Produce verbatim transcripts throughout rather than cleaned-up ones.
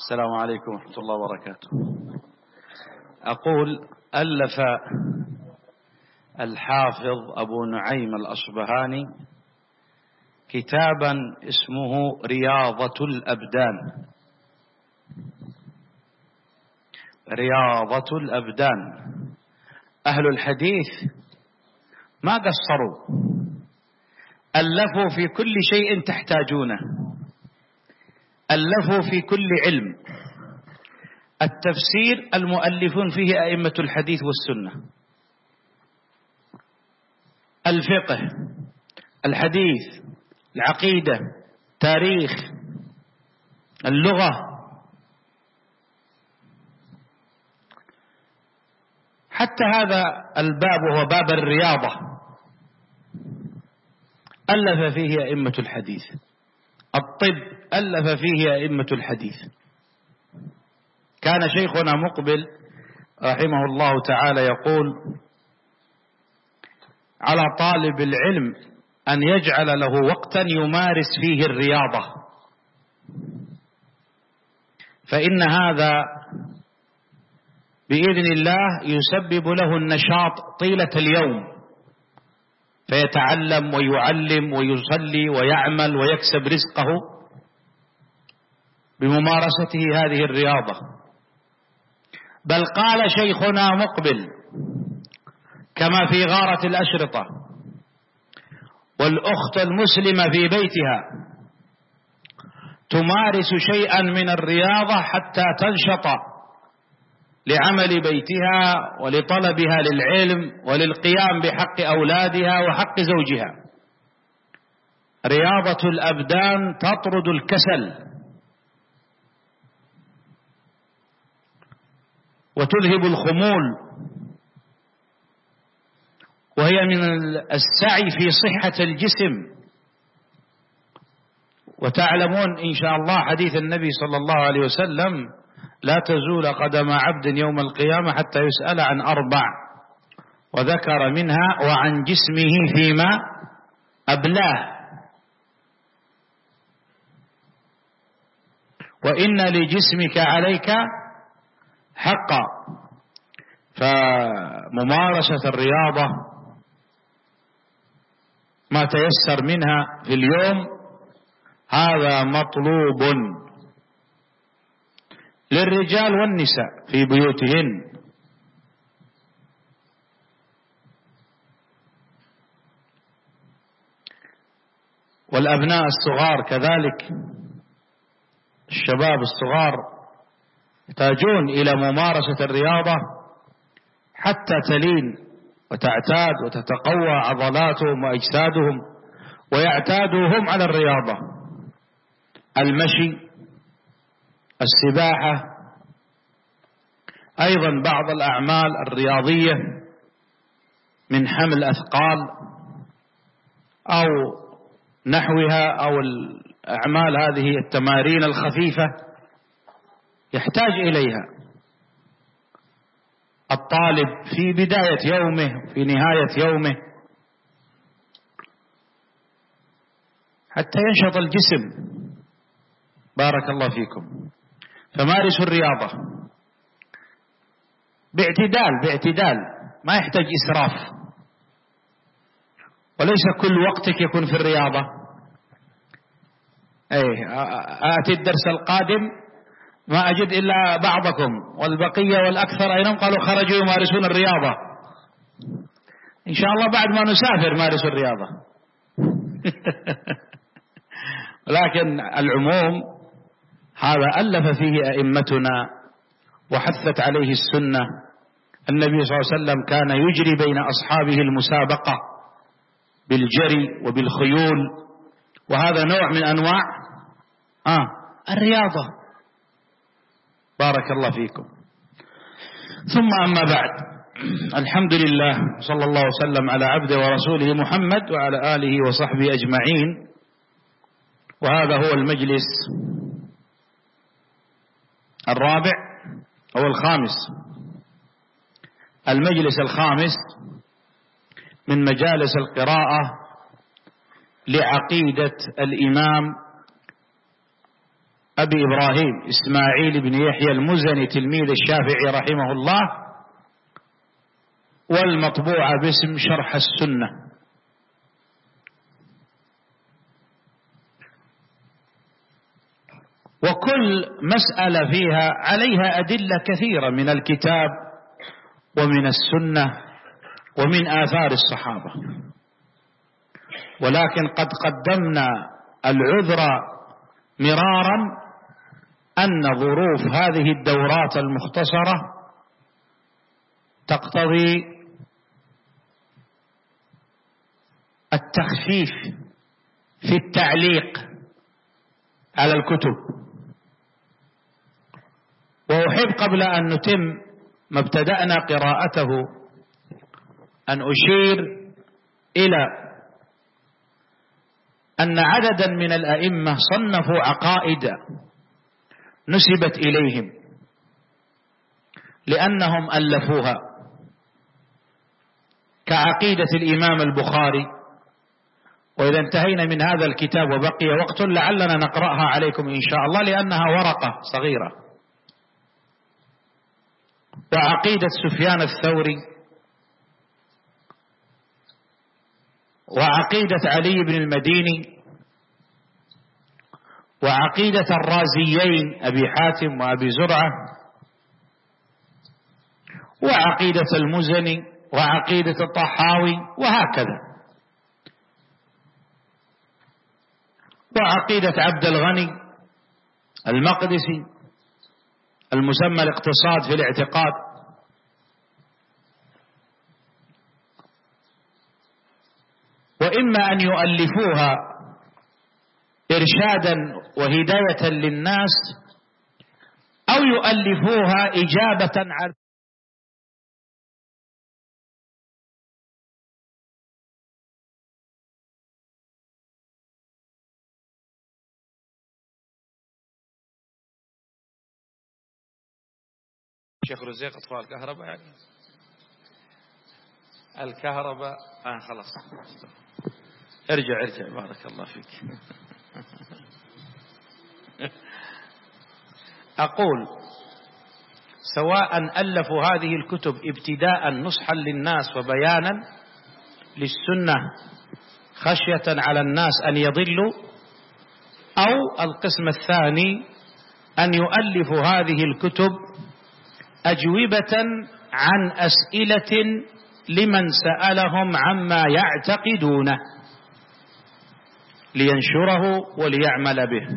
السلام عليكم ورحمة الله وبركاته. أقول ألف الحافظ أبو نعيم الأصبهاني كتابا اسمه رياضة الأبدان. رياضة الأبدان. أهل الحديث ما قصروا، ألفوا في كل شيء تحتاجونه، ألفوا في كل علم. التفسير المؤلفون فيه أئمة الحديث والسنة، الفقه، الحديث، العقيدة، تاريخ، اللغة، حتى هذا الباب وهو باب الرياضة ألف فيه أئمة الحديث. الطب ألف فيه أئمة الحديث. كان شيخنا مقبل رحمه الله تعالى يقول: على طالب العلم أن يجعل له وقتا يمارس فيه الرياضة، فإن هذا بإذن الله يسبب له النشاط طيلة اليوم، فيتعلم ويعلم ويصلي ويعمل ويكسب رزقه بممارسته هذه الرياضة. بل قال شيخنا مقبل كما في غارة الأشرطة: والأخت المسلمة في بيتها تمارس شيئا من الرياضة حتى تنشط لعمل بيتها ولطلبها للعلم وللقيام بحق أولادها وحق زوجها. رياضة الأبدان تطرد الكسل وتذهب الخمول، وهي من السعي في صحة الجسم. وتعلمون إن شاء الله حديث النبي صلى الله عليه وسلم: لا تزول قدم عبد يوم القيامة حتى يسأل عن أربع، وذكر منها وعن جسمه فيما أبلاه. وإن لجسمك عليك حقا. فممارسة الرياضة ما تيسر منها في اليوم هذا مطلوب للرجال والنساء في بيوتهن. والأبناء الصغار كذلك، الشباب الصغار يحتاجون إلى ممارسة الرياضة حتى تلين وتعتاد وتتقوى عضلاتهم وأجسادهم ويعتادوا هم على الرياضة. المشي، السباحة، أيضا بعض الأعمال الرياضية من حمل أثقال أو نحوها، أو الأعمال هذه التمارين الخفيفة يحتاج إليها الطالب في بداية يومه في نهاية يومه حتى ينشط الجسم. بارك الله فيكم. فمارسوا الرياضة باعتدال باعتدال، ما يحتاج إسراف، وليس كل وقتك يكون في الرياضة. أيه آتي الدرس القادم ما أجد إلا بعضكم والبقية والأكثر أينهم قالوا خرجوا يمارسون الرياضة. إن شاء الله بعد ما نسافر مارسوا الرياضة. لكن العموم هذا ألف فيه أئمتنا وحثت عليه السنة. النبي صلى الله عليه وسلم كان يجري بين أصحابه المسابقة بالجري وبالخيول، وهذا نوع من أنواع آه الرياضة. بارك الله فيكم. ثم أما بعد، الحمد لله، صلى الله وسلم على عبده ورسوله محمد وعلى آله وصحبه أجمعين. وهذا هو المجلس الرابع أو الخامس، المجلس الخامس من مجالس القراءة لعقيدة الإمام أبي إبراهيم إسماعيل بن يحيى المزني تلميذ الشافعي رحمه الله، والمطبوعة باسم شرح السنة. وكل مسألة فيها عليها أدلة كثيرة من الكتاب ومن السنة ومن آثار الصحابة، ولكن قد قدمنا العذر مرارا أن ظروف هذه الدورات المختصرة تقتضي التخفيف في التعليق على الكتب. وأحب قبل أن نتم ما ابتدأنا قراءته أن أشير إلى أن عددا من الأئمة صنفوا عقائد نسبت إليهم لأنهم ألفوها، كعقيدة الإمام البخاري. وإذا انتهينا من هذا الكتاب وبقي وقت لعلنا نقرأها عليكم إن شاء الله، لأنها ورقة صغيرة. وعقيدة سفيان الثوري، وعقيدة علي بن المديني، وعقيدة الرازيين أبي حاتم وأبي زرعة، وعقيدة المزني، وعقيدة الطحاوي، وهكذا، وعقيدة عبد الغني المقدسي المسمى الاقتصاد في الاعتقاد. وإما أن يؤلفوها إرشادا وهداية للناس، أو يؤلفوها إجابة على شيخ رزيق أطفال الكهرباء، يعني الكهرباء آه خلاص ارجع ارجع بارك الله فيك. أقول سواء ألفوا هذه الكتب ابتداء نصحا للناس وبيانا للسنة خشية على الناس أن يضلوا، أو القسم الثاني أن يؤلفوا هذه الكتب أجوبة عن أسئلة لمن سألهم عما يعتقدونه لينشره وليعمل به.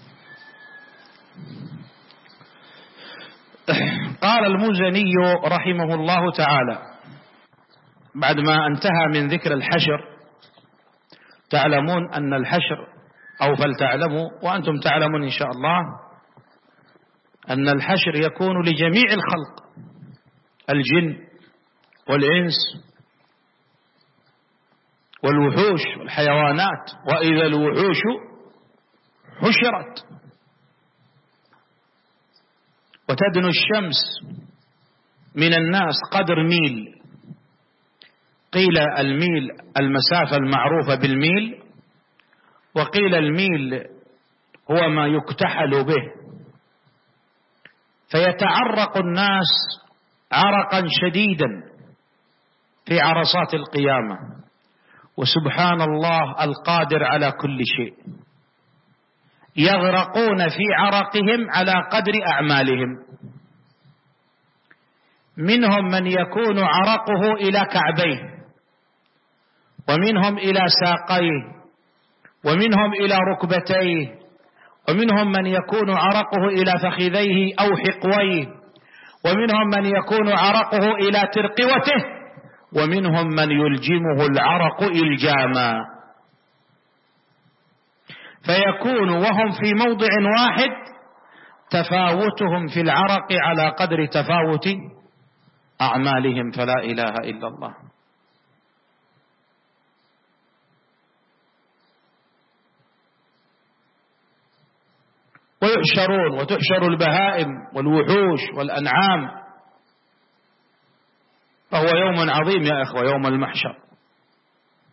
قال المزني رحمه الله تعالى بعدما انتهى من ذكر الحشر: تعلمون أن الحشر، أو فلتعلموا وأنتم تعلمون إن شاء الله، أن الحشر يكون لجميع الخلق، الجن والإنس والوحوش والحيوانات. وإذا الوحوش حشرت. وتدنو الشمس من الناس قدر ميل، قيل الميل المسافة المعروفة بالميل، وقيل الميل هو ما يكتحل به، فيتعرق الناس عرقا شديدا في عرصات القيامة. وسبحان الله القادر على كل شيء، يغرقون في عرقهم على قدر أعمالهم. منهم من يكون عرقه إلى كعبيه، ومنهم إلى ساقيه، ومنهم إلى ركبتيه، ومنهم من يكون عرقه إلى فخذيه أو حقويه، ومنهم من يكون عرقه إلى ترقوته، ومنهم من يلجمه العرق إلجاما. فيكون وهم في موضع واحد تفاوتهم في العرق على قدر تفاوت أعمالهم، فلا إله إلا الله. ويحشرون، وتحشر البهائم والوحوش والأنعام. فهو يوم عظيم يا إخوة، يوم المحشر.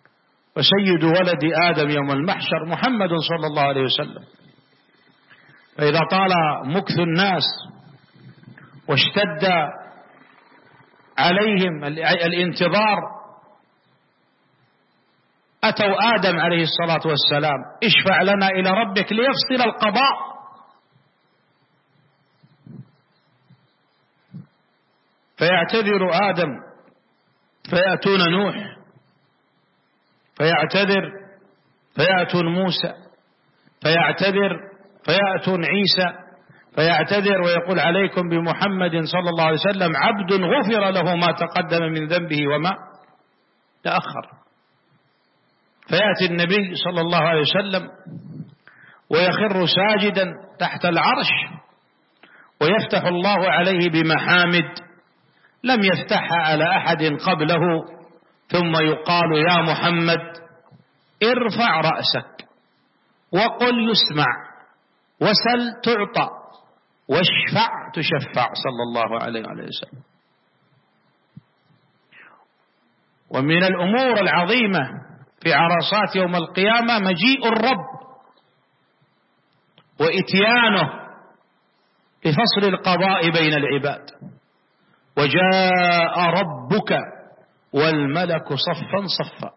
وسيد ولد آدم يوم المحشر محمد صلى الله عليه وسلم. فإذا طال مكث الناس واشتد عليهم الانتظار أتوا آدم عليه الصلاة والسلام: اشفع لنا إلى ربك ليفصل القضاء. فيعتذر آدم فيأتون نوح، فيعتذر فيأتون موسى، فيعتذر فيأتون عيسى، فيعتذر ويقول: عليكم بمحمد صلى الله عليه وسلم عبد غفر له ما تقدم من ذنبه وما تأخر. فيأتي النبي صلى الله عليه وسلم ويخر ساجدا تحت العرش، ويفتح الله عليه بمحامد لم يفتحها على أحد قبله، ثم يقال: يا محمد ارفع رأسك وقل يسمع وسل تعطى واشفع تشفع، صلى الله عليه وسلم. ومن الأمور العظيمة في عرصات يوم القيامة مجيء الرب وإتيانه لفصل القضاء بين العباد: وجاء ربك والملك صفا صفا.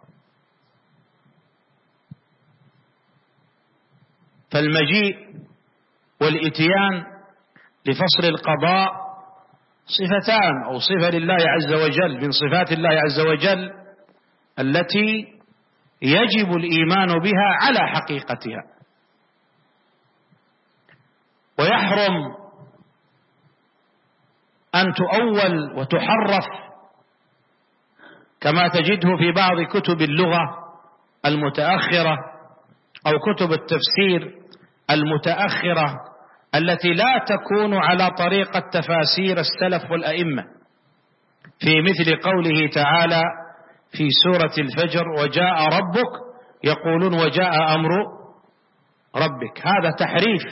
فالمجيء والإتيان لفصل القضاء صفتان أو صفة لله عز وجل من صفات الله عز وجل التي يجب الإيمان بها على حقيقتها، ويحرم أن تؤول وتحرف كما تجده في بعض كتب اللغة المتأخرة أو كتب التفسير المتأخرة التي لا تكون على طريقة تفاسير السلف والأئمة، في مثل قوله تعالى في سورة الفجر: وجاء ربك، يقولون وجاء أمر ربك. هذا تحريف.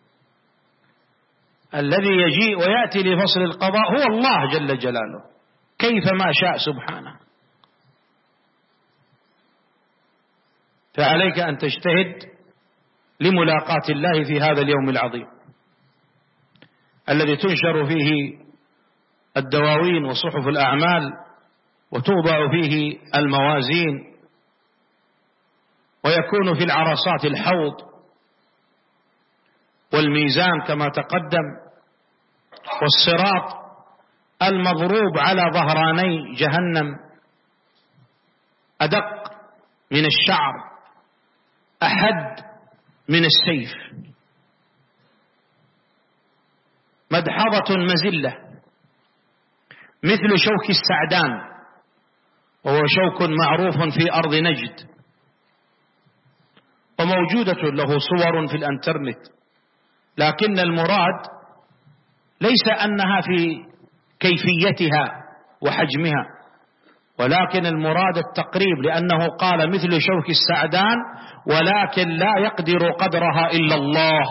الذي يجيء ويأتي لفصل القضاء هو الله جل جلاله كيفما شاء سبحانه. فعليك أن تجتهد لملاقاة الله في هذا اليوم العظيم الذي تنشر فيه الدواوين وصحف الأعمال وتوضع فيه الموازين، ويكون في العرصات الحوض والميزان كما تقدم، والصراط المضروب على ظهراني جهنم أدق من الشعر أحد من السيف، مدحضة مزلة مثل شوك السعدان، وهو شوك معروف في أرض نجد وموجودة له صور في الانترنت، لكن المراد ليس أنها في كيفيتها وحجمها، ولكن المراد التقريب، لأنه قال مثل شوك السعدان ولكن لا يقدر قدرها إلا الله.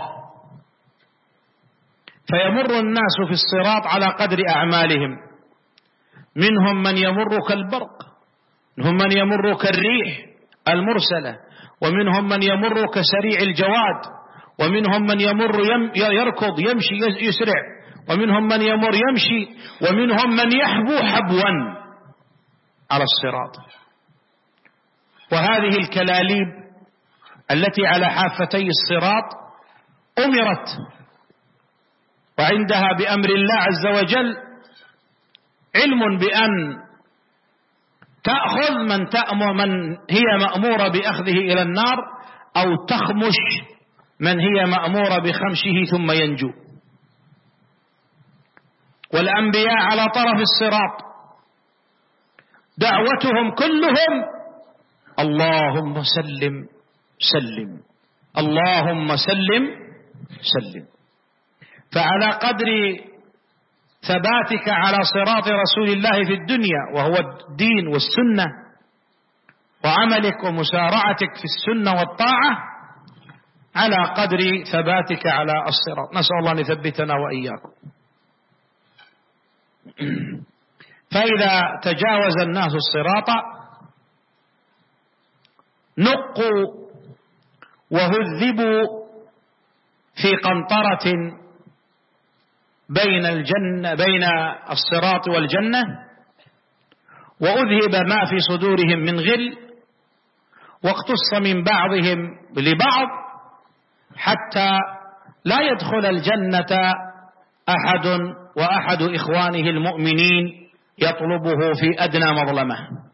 فيمر الناس في الصراط على قدر أعمالهم، منهم من يمر كالبرق، منهم من يمر كالريح المرسلة، ومنهم من يمر كسريع الجواد، ومنهم من يمر يركض يمشي يسرع، ومنهم من يمر يمشي، ومنهم من يحبو حبوا على الصراط. وهذه الكلاليب التي على حافتي الصراط أمرت وعندها بأمر الله عز وجل علم بأن تأخذ من تأمر من هي مأمورة بأخذه إلى النار، أو تخمش من هي مأمورة بخمشه ثم ينجو. والأنبياء على طرف الصراط دعوتهم كلهم: اللهم سلم سلم، اللهم سلم سلم. فعلى قدر ثباتك على صراط رسول الله في الدنيا وهو الدين والسنة، وعملك ومسارعتك في السنة والطاعة، على قدر ثباتك على الصراط. نسأل الله أن يثبتنا وإياكم. فإذا تجاوز الناس الصراط نقوا وهذبوا في قنطرة بين الجنة بين الصراط والجنة، وأذهب ما في صدورهم من غل، واقتص من بعضهم لبعض، حتى لا يدخل الجنة أحد وأحد إخوانه المؤمنين يطلبه في أدنى مظلمة.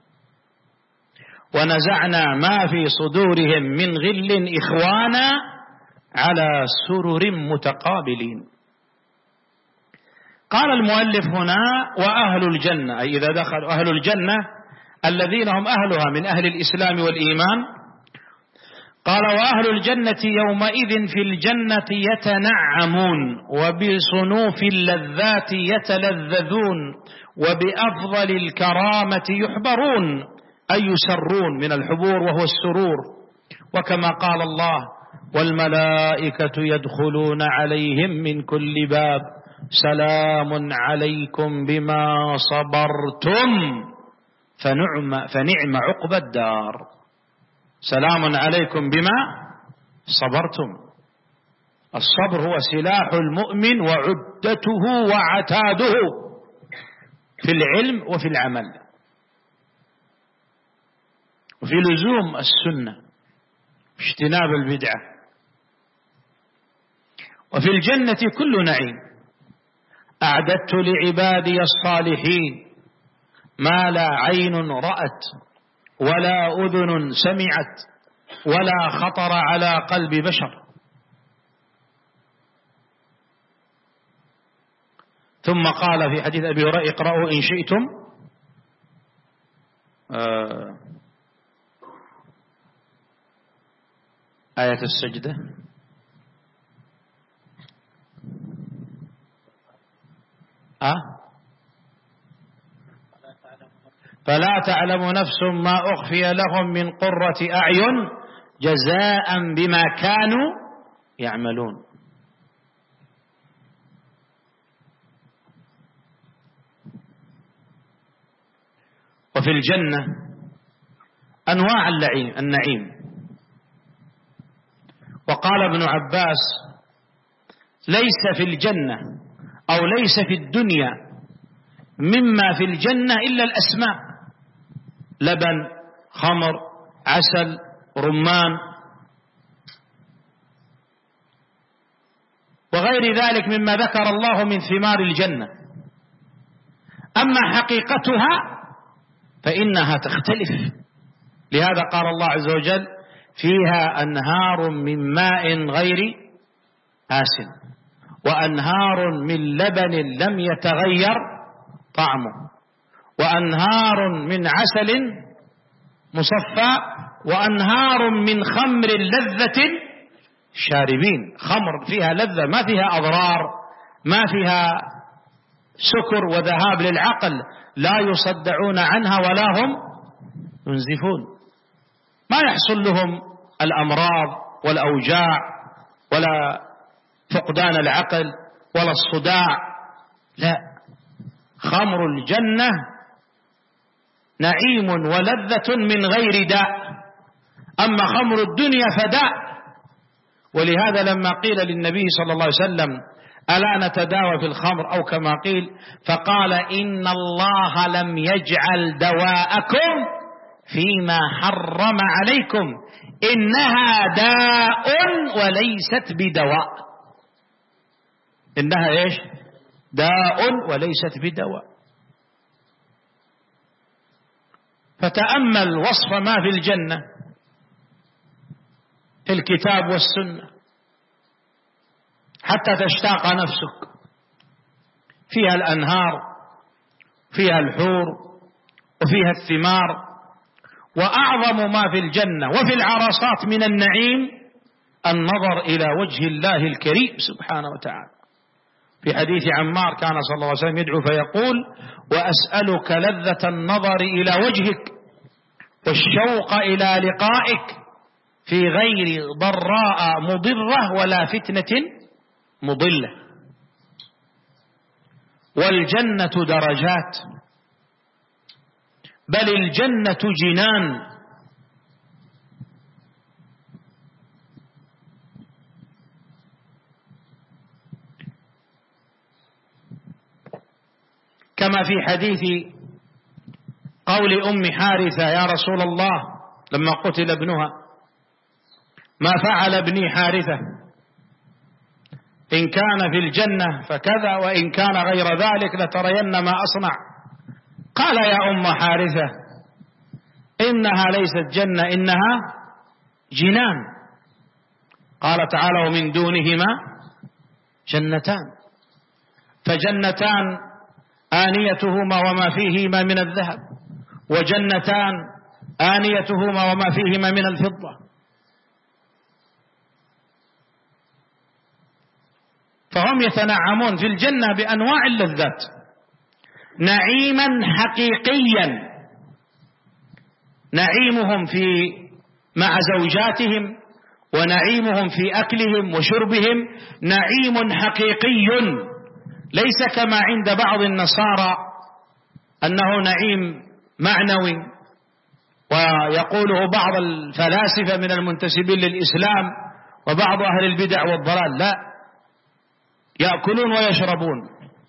ونزعنا ما في صدورهم من غل إخوانا على سرر متقابلين. قال المؤلف هنا وأهل الجنة، أي إذا دخلوا أهل الجنة الذين هم أهلها من أهل الإسلام والإيمان. قال وأهل الجنة يومئذ في الجنة يتنعمون وبصنوف اللذات يتلذذون وبأفضل الكرامة يحبرون، أي يسرون من الحبور وهو السرور. وكما قال الله والملائكة يدخلون عليهم من كل باب سلام عليكم بما صبرتم فنعم, فنعم عقب الدار. سلام عليكم بما صبرتم. الصبر هو سلاح المؤمن وعدته وعتاده في العلم وفي العمل وفي لزوم السنة واجتناب البدعة. وفي الجنة كل نعيم أعددت لعبادي الصالحين ما لا عين رأت ولا أذن سمعت ولا خطر على قلب بشر. ثم قال في حديث أبي هريرة اقرأوا إن شئتم آه آية السجدة أه؟ فلا تعلم نفس ما أخفي لهم من قرة أعين جزاء بما كانوا يعملون. وفي الجنة أنواع النعيم. وقال ابن عباس ليس في الجنة أو ليس في الدنيا مما في الجنة إلا الأسماء: لبن، خمر، عسل، رمان، وغير ذلك مما ذكر الله من ثمار الجنة. أما حقيقتها فإنها تختلف. لهذا قال الله عز وجل فيها أنهار من ماء غير آسن وأنهار من لبن لم يتغير طعمه وأنهار من عسل مصفى وأنهار من خمر لذة شاربين. خمر فيها لذة ما فيها أضرار، ما فيها سكر وذهاب للعقل، لا يصدعون عنها ولا هم ينزفون، ما يحصل لهم الأمراض والأوجاع ولا فقدان العقل ولا الصداع. لا، خمر الجنة نعيم ولذة من غير داء، أما خمر الدنيا فداء. ولهذا لما قيل للنبي صلى الله عليه وسلم ألا نتداوى في الخمر أو كما قيل، فقال إن الله لم يجعل دواءكم فيما حرم عليكم إنها داء وليست بدواء. إنها إيش؟ داء وليست بدواء. فتأمل وصف ما في الجنة في الكتاب والسنة حتى تشتاق نفسك. فيها الأنهار، فيها الحور، وفيها الثمار. وأعظم ما في الجنة وفي العرصات من النعيم النظر إلى وجه الله الكريم سبحانه وتعالى. في حديث عمار كان صلى الله عليه وسلم يدعو فيقول وأسألك لذة النظر إلى وجهك والشوق إلى لقائك في غير ضراء مضرة ولا فتنة مضلة. والجنة درجات، بل الجنة جنان. كما في حديث قول أم حارثة: يا رسول الله لما قتل ابنها: ما فعل ابني حارثة؟ إن كان في الجنة فكذا، وإن كان غير ذلك لترين ما أصنع. قال: يا أم حارثة، إنها ليست جنة، إنها جنان. قال تعالى: ومن دونهما جنتان، فجنتان آنيتهما وما فيهما من الذهب، وجنتان آنيتهما وما فيهما من الفضة. فهم يتنعمون في الجنة بأنواع اللذات، نعيما حقيقيا، نعيمهم في مع زوجاتهم، ونعيمهم في أكلهم وشربهم نعيم حقيقي، ليس كما عند بعض النصارى أنه نعيم معنوي، ويقوله بعض الفلاسفة من المنتسبين للإسلام وبعض أهل البدع والضلال. لا، يأكلون ويشربون.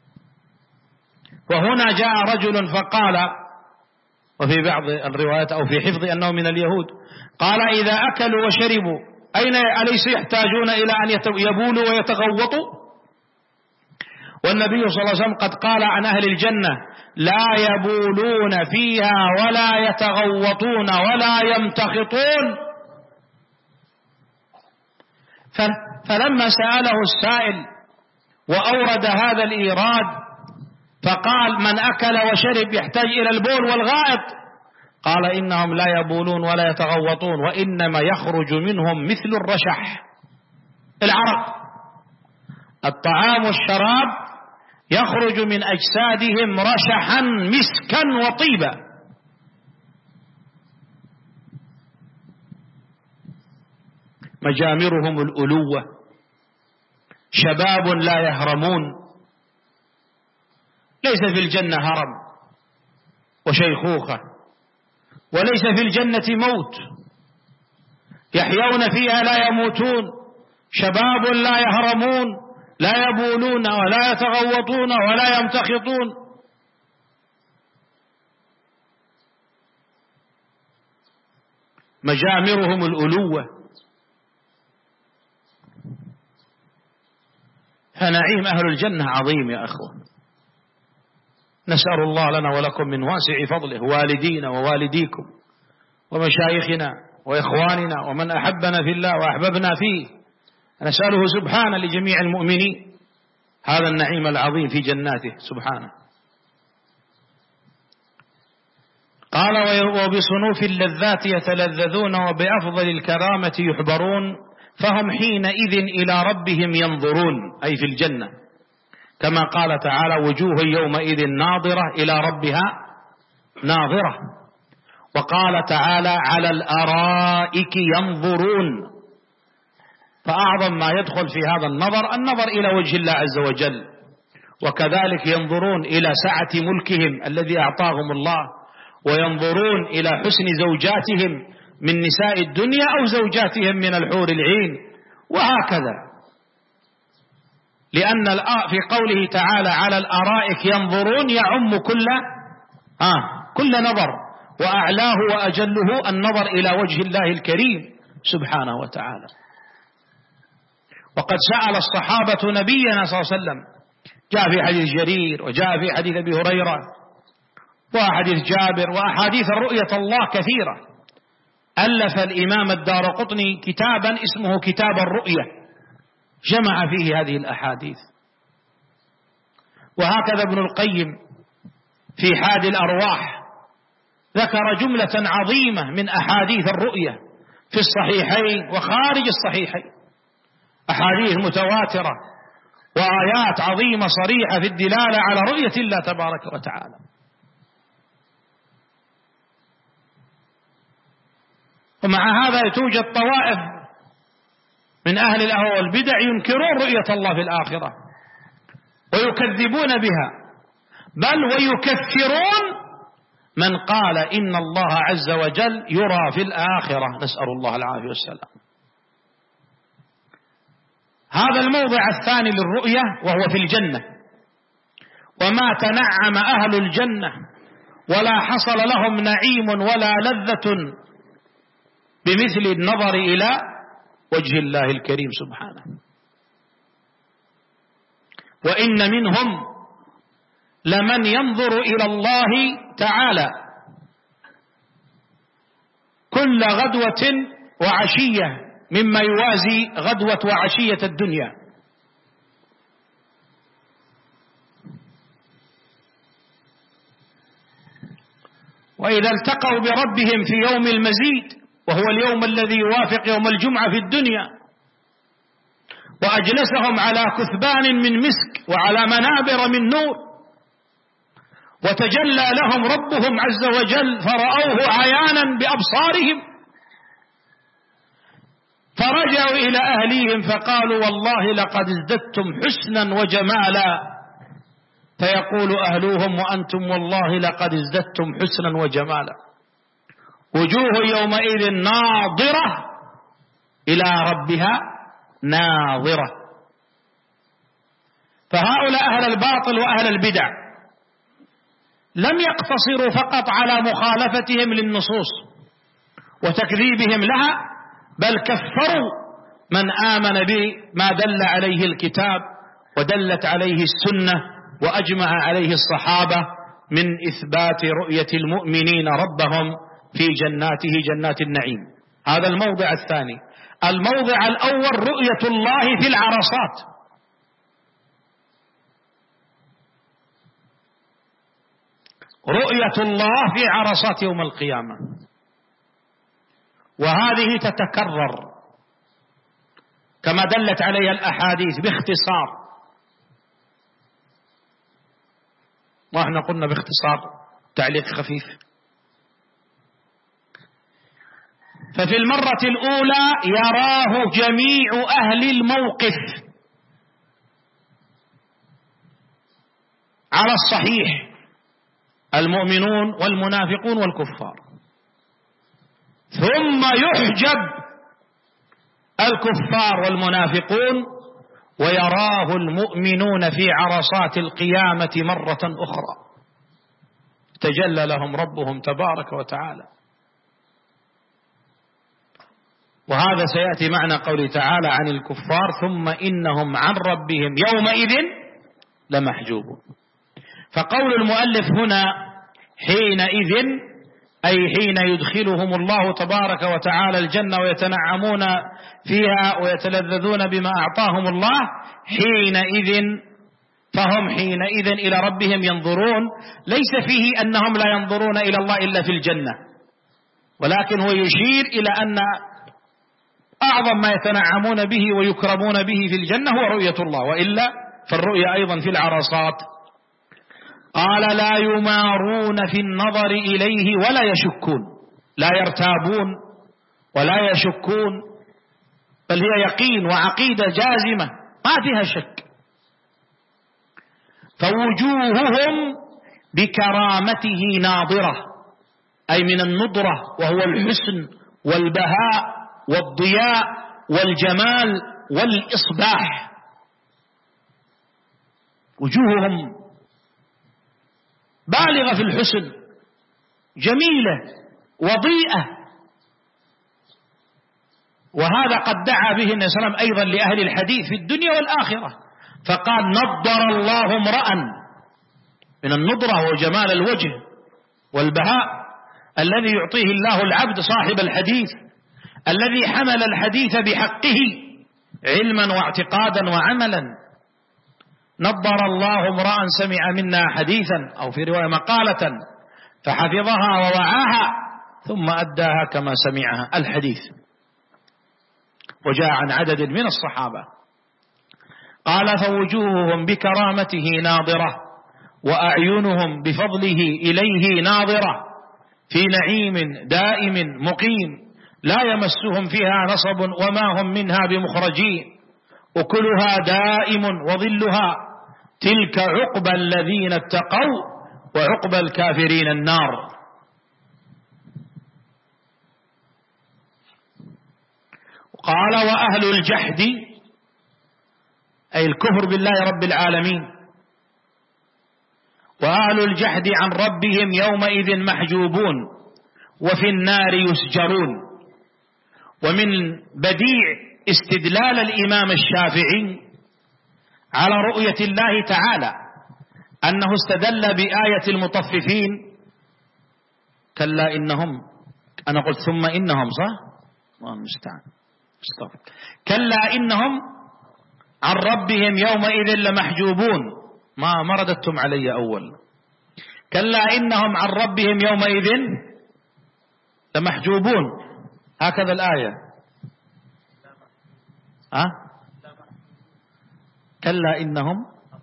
وهنا جاء رجل فقال، وفي بعض الروايات أو في حفظ أنه من اليهود، قال: إذا أكلوا وشربوا أين أليس يحتاجون إلى أن يبولوا ويتغوطوا؟ والنبي صلى الله عليه وسلم قد قال عن أهل الجنة: لا يبولون فيها ولا يتغوطون ولا يمتخطون. فلما سأله السائل وأورد هذا الإيراد فقال: من أكل وشرب يحتاج إلى البول والغائط، قال: إنهم لا يبولون ولا يتغوطون، وإنما يخرج منهم مثل الرشح، العرق. الطعام والشراب يخرج من أجسادهم رشحا مسكا وطيبا. مجامرهم الألوة، شباب لا يهرمون. ليس في الجنة هرم وشيخوخة، وليس في الجنة موت، يحيون فيها لا يموتون، شباب لا يهرمون، لا يبولون ولا يتغوطون ولا يمتخطون. مجامرهم الألوة. فنعيم أهل الجنة عظيم يا أخوان. نسأل الله لنا ولكم من واسع فضله، والدينا ووالديكم ومشايخنا وإخواننا ومن أحبنا في الله وأحببنا فيه، نسأله سبحانه لجميع المؤمنين هذا النعيم العظيم في جناته سبحانه. قال: وبصنوف اللذات يتلذذون وبأفضل الكرامة يحبرون، فهم حينئذ إلى ربهم ينظرون، أي في الجنة، كما قال تعالى: وجوه يومئذ ناظرة إلى ربها ناظرة. وقال تعالى: على الأرائك ينظرون. فأعظم ما يدخل في هذا النظر النظر إلى وجه الله عز وجل، وكذلك ينظرون إلى سعة ملكهم الذي أعطاهم الله، وينظرون إلى حسن زوجاتهم من نساء الدنيا أو زوجاتهم من الحور العين، وهكذا. لأن في قوله تعالى: على الأرائك ينظرون يعم كل آه كل نظر، وأعلاه وأجله النظر إلى وجه الله الكريم سبحانه وتعالى. وقد سأل الصحابة نبينا صلى الله عليه وسلم، جاء في حديث جرير، وجاء في حديث أبي هريرة، وحديث جابر، وأحاديث الرؤية الله كثيرة. ألف الإمام الدارقطني كتابا اسمه كتاب الرؤية، جمع فيه هذه الأحاديث. وهكذا ابن القيم في حاد الأرواح ذكر جملة عظيمة من أحاديث الرؤية في الصحيحين وخارج الصحيحين، أحاديث متواترة وآيات عظيمة صريحة في الدلالة على رؤية الله تبارك وتعالى. ومع هذا توجد طوائف من أهل الأهواء والبدع ينكرون رؤية الله في الآخرة ويكذبون بها، بل ويكفرون من قال إن الله عز وجل يرى في الآخرة، نسأل الله العافية والسلام. هذا الموضع الثاني للرؤية وهو في الجنة. وما تنعم أهل الجنة ولا حصل لهم نعيم ولا لذة بمثل النظر إلى وجه الله الكريم سبحانه. وإن منهم لمن ينظر إلى الله تعالى كل غدوة وعشية مما يوازي غدوة وعشية الدنيا. وإذا التقوا بربهم في يوم المزيد وهو اليوم الذي يوافق يوم الجمعة في الدنيا وأجلسهم على كثبان من مسك وعلى منابر من نور وتجلى لهم ربهم عز وجل فرأوه عيانا بأبصارهم فرجعوا إلى أهليهم فقالوا والله لقد ازددتم حسنا وجمالا، فيقول أهلوهم وأنتم والله لقد ازددتم حسنا وجمالا، وجوه يومئذ ناظرة إلى ربها ناظرة. فهؤلاء أهل الباطل وأهل البدع لم يقتصروا فقط على مخالفتهم للنصوص وتكذيبهم لها، بل كفروا من آمن بما دل عليه الكتاب ودلت عليه السنة وأجمع عليه الصحابة من إثبات رؤية المؤمنين ربهم في جناته جنات النعيم. هذا الموضع الثاني. الموضع الأول رؤية الله في العرصات. رؤية الله في عرصات يوم القيامة، وهذه تتكرر كما دلت عليها الأحاديث باختصار، وإحنا قلنا باختصار تعليق خفيف. ففي المرة الأولى يراه جميع أهل الموقف على الصحيح، المؤمنون والمنافقون والكفار، ثم يحجب الكفار والمنافقون ويراه المؤمنون في عرصات القيامة مرة أخرى تجلى لهم ربهم تبارك وتعالى. وهذا سيأتي معنى قوله تعالى عن الكفار ثم إنهم عن ربهم يومئذ لمحجوبون. فقول المؤلف هنا حينئذ أي حين يدخلهم الله تبارك وتعالى الجنة ويتنعمون فيها ويتلذذون بما أعطاهم الله، حينئذ فهم حينئذ إلى ربهم ينظرون. ليس فيه أنهم لا ينظرون إلى الله إلا في الجنة، ولكن هو يشير إلى أن أعظم ما يتنعمون به ويكرمون به في الجنة هو رؤية الله، وإلا فالرؤية أيضا في العرصات. قال لا يمارون في النظر إليه ولا يشكون، لا يرتابون ولا يشكون، بل هي يقين وعقيدة جازمة ما فيها شك. فوجوههم بكرامته ناظرة، أي من النضرة وهو الحسن والبهاء والضياء والجمال والإصباح. وجوههم بالغة في الحسن، جميلة وضيئة. وهذا قد دعا به النبي صلى الله عليه وسلم أيضا لأهل الحديث في الدنيا والآخرة، فقال نضر الله امرأ، من النضرة وجمال الوجه والبهاء الذي يعطيه الله العبد صاحب الحديث، الذي حمل الحديث بحقه علما واعتقادا وعملا. نضر الله امرأ سمع منا حديثا، أو في رواية مقالة، فحفظها ووعاها ثم أداها كما سمعها الحديث. وجاء عن عدد من الصحابة. قال فوجوههم بكرامته ناظرة وأعينهم بفضله إليه ناظرة في نعيم دائم مقيم لا يمسهم فيها نصب وما هم منها بمخرجين أكلها دائم وظلها تلك عقبى الذين اتقوا وعقبى الكافرين النار. قال وأهل الجحد أي الكفر بالله رب العالمين وأهل الجحد عن ربهم يومئذ محجوبون وفي النار يسجرون. ومن بديع استدلال الإمام الشافعي على رؤية الله تعالى أنه استدل بآية المطففين، كلا إنهم، أنا قلت ثم إنهم صح؟ الله المستعان، استغفر. كلا إنهم عن ربهم يومئذ لمحجوبون، ما ما رددتم علي أول. كلا إنهم عن ربهم يومئذ لمحجوبون، هكذا الآية. أه؟ كلا إنهم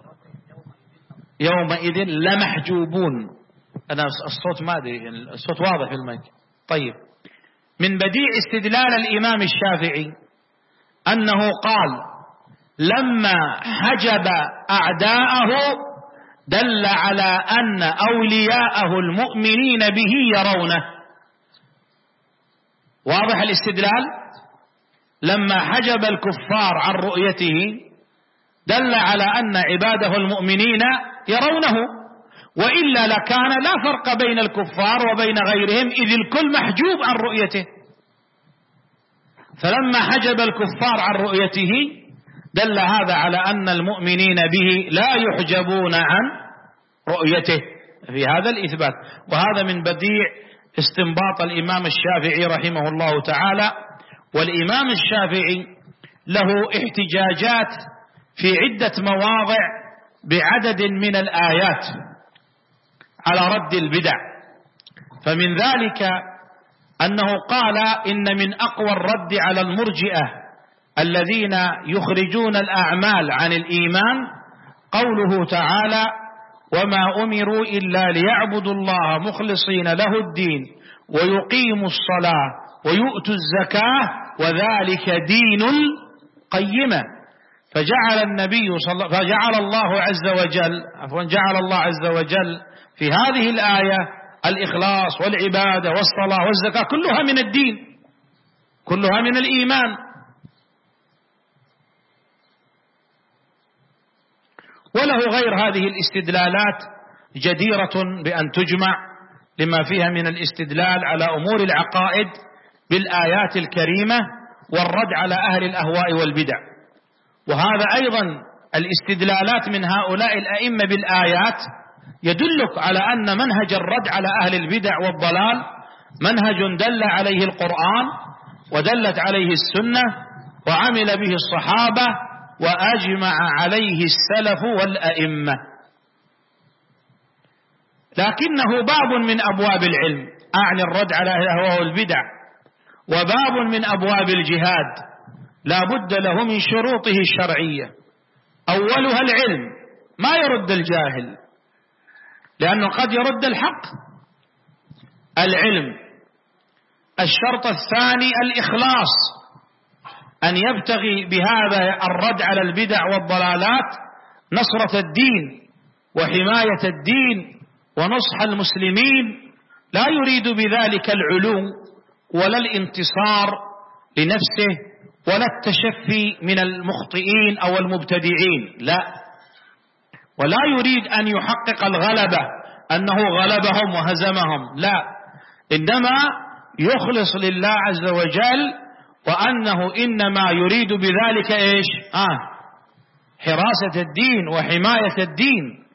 يومئذ لمحجوبون. أنا الصوت ما أدري، الصوت واضح في المايك. طيب، من بديع استدلال الإمام الشافعي أنه قال لما حجب أعداءه دل على أن أولياءه المؤمنين به يرونه. واضح الاستدلال؟ لما حجب الكفار عن رؤيته دل على أن عباده المؤمنين يرونه، وإلا لكان لا فرق بين الكفار وبين غيرهم، إذ الكل محجوب عن رؤيته. فلما حجب الكفار عن رؤيته دل هذا على أن المؤمنين به لا يحجبون عن رؤيته، في هذا الإثبات. وهذا من بديع استنباط الإمام الشافعي رحمه الله تعالى. والإمام الشافعي له احتجاجات في عدة مواضع بعدد من الآيات على رد البدع. فمن ذلك أنه قال إن من أقوى الرد على المرجئة الذين يخرجون الأعمال عن الإيمان قوله تعالى وما أمروا إلا ليعبدوا الله مخلصين له الدين ويقيموا الصلاة ويؤتوا الزكاة وذلك دين القيمة. فجعل النبي صلى فجعل الله عز وجل عفوا جعل الله عز وجل في هذه الآية الإخلاص والعبادة والصلاة والزكاة كلها من الدين، كلها من الإيمان. وله غير هذه الاستدلالات جديرة بأن تجمع لما فيها من الاستدلال على أمور العقائد بالآيات الكريمة والرد على أهل الأهواء والبدع. وهذا أيضا الاستدلالات من هؤلاء الأئمة بالآيات يدلك على أن منهج الرد على أهل البدع والضلال منهج دل عليه القرآن ودلت عليه السنة وعمل به الصحابة وأجمع عليه السلف والأئمة. لكنه باب من أبواب العلم، أعني الرد على الأهواء والبدع، وباب من أبواب الجهاد لا بد له من شروطه الشرعية. أولها العلم، ما يرد الجاهل لأنه قد يرد الحق. العلم. الشرط الثاني الإخلاص، أن يبتغي بهذا الرد على البدع والضلالات نصرة الدين وحماية الدين ونصح المسلمين، لا يريد بذلك العلو ولا الانتصار لنفسه ولا التشفي من المخطئين أو المبتدعين، لا، ولا يريد أن يحقق الغلبة أنه غلبهم وهزمهم، لا، إنما يخلص لله عز وجل، وأنه إنما يريد بذلك إيش؟ آه حراسة الدين وحماية الدين.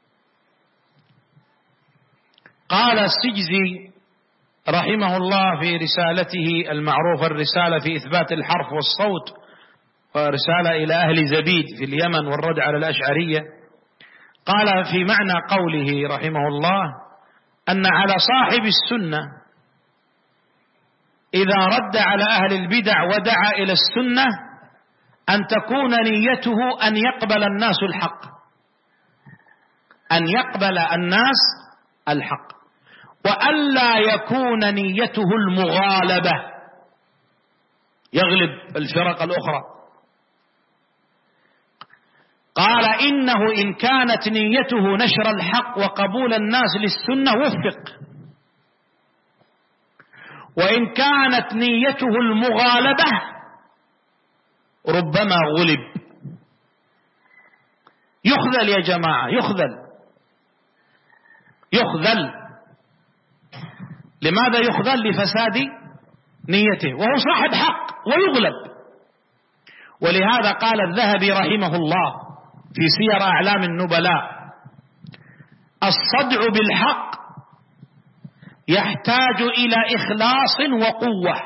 قال السجزي رحمه الله في رسالته المعروفة الرسالة في إثبات الحرف والصوت، ورسالة إلى أهل زبيد في اليمن والرد على الأشعرية، قال في معنى قوله رحمه الله أن على صاحب السنة إذا رد على أهل البدع ودعا إلى السنة أن تكون نيته أن يقبل الناس الحق، أن يقبل الناس الحق، وألا يكون نيته المغالبة يغلب الفرق الأخرى. قال إنه إن كانت نيته نشر الحق وقبول الناس للسنة وفق، وإن كانت نيته المغالبة ربما غلب. يخذل يا جماعة، يخذل. يخذل. لماذا يخذل؟ لفساد نيته، وهو صاحب حق ويغلب. ولهذا قال الذهبي رحمه الله في سير أعلام النبلاء: الصدع بالحق يحتاج إلى إخلاص وقوة.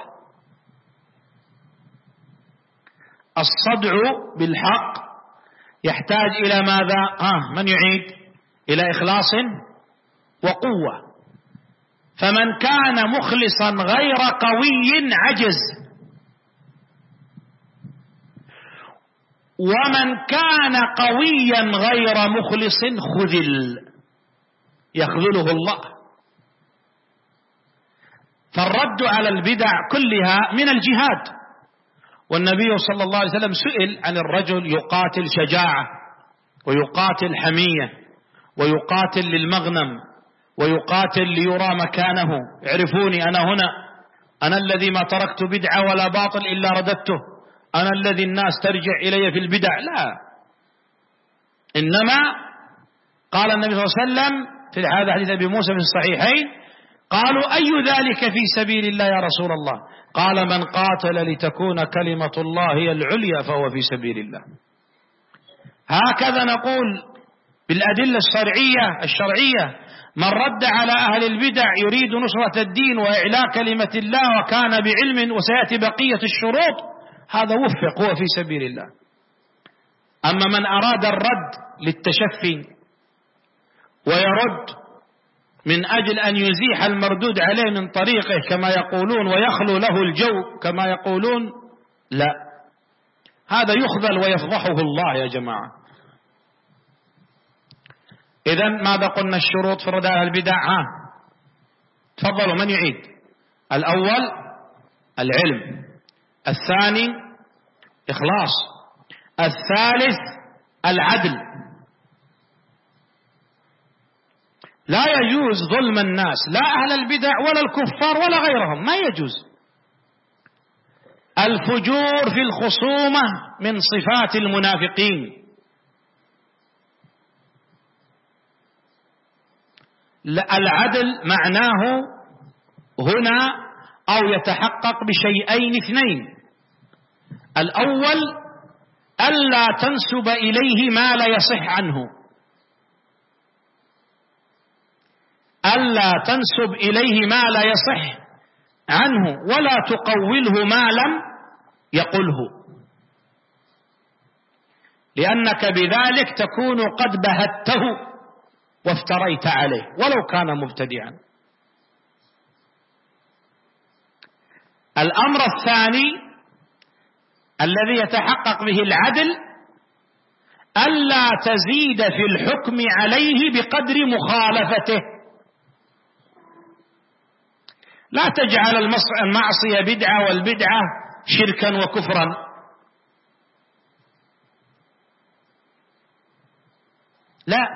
الصدع بالحق يحتاج إلى ماذا؟ آه من يعيد؟ إلى إخلاص وقوة. فمن كان مخلصا غير قوي عجز، ومن كان قويا غير مخلص خذل، يخذله الله. فالرد على البدع كلها من الجهاد. والنبي صلى الله عليه وسلم سئل عن الرجل يقاتل شجاعة ويقاتل حمية ويقاتل للمغنم ويقاتل ليرى مكانه: اعرفوني أنا هنا، أنا الذي ما تركت بدعة ولا باطل إلا رددته، أنا الذي الناس ترجع إلي في البدع. لا، إنما قال النبي صلى الله عليه وسلم في هذا حديث أبي موسى في الصحيحين: قالوا أي ذلك في سبيل الله يا رسول الله؟ قال: من قاتل لتكون كلمة الله هي العليا فهو في سبيل الله. هكذا نقول بالأدلة الشرعية الشرعية: من رد على أهل البدع يريد نصرة الدين وإعلاء كلمة الله وكان بعلم وسيأتي بقية الشروط، هذا وفق، هو في سبيل الله. أما من أراد الرد للتشفي ويرد من أجل أن يزيح المردود عليه من طريقه كما يقولون ويخلو له الجو كما يقولون، لا، هذا يخذل ويفضحه الله يا جماعة. إذن ماذا قلنا الشروط في رد على البدع؟ ها تفضلوا من يعيد؟ الأول العلم، الثاني إخلاص، الثالث العدل. لا يجوز ظلم الناس، لا أهل البدع ولا الكفار ولا غيرهم، ما يجوز. الفجور في الخصومة من صفات المنافقين. العدل معناه هنا أو يتحقق بشيئين اثنين: الأول ألا تنسب إليه ما لا يصح عنه، ألا تنسب إليه ما لا يصح عنه ولا تقوله ما لم يقله، لأنك بذلك تكون قد بهته وافتريت عليه ولو كان مبتدعا. الأمر الثاني الذي يتحقق به العدل: ألا تزيد في الحكم عليه بقدر مخالفته. لا تجعل المعصية بدعة والبدعة شركا وكفرا، لا،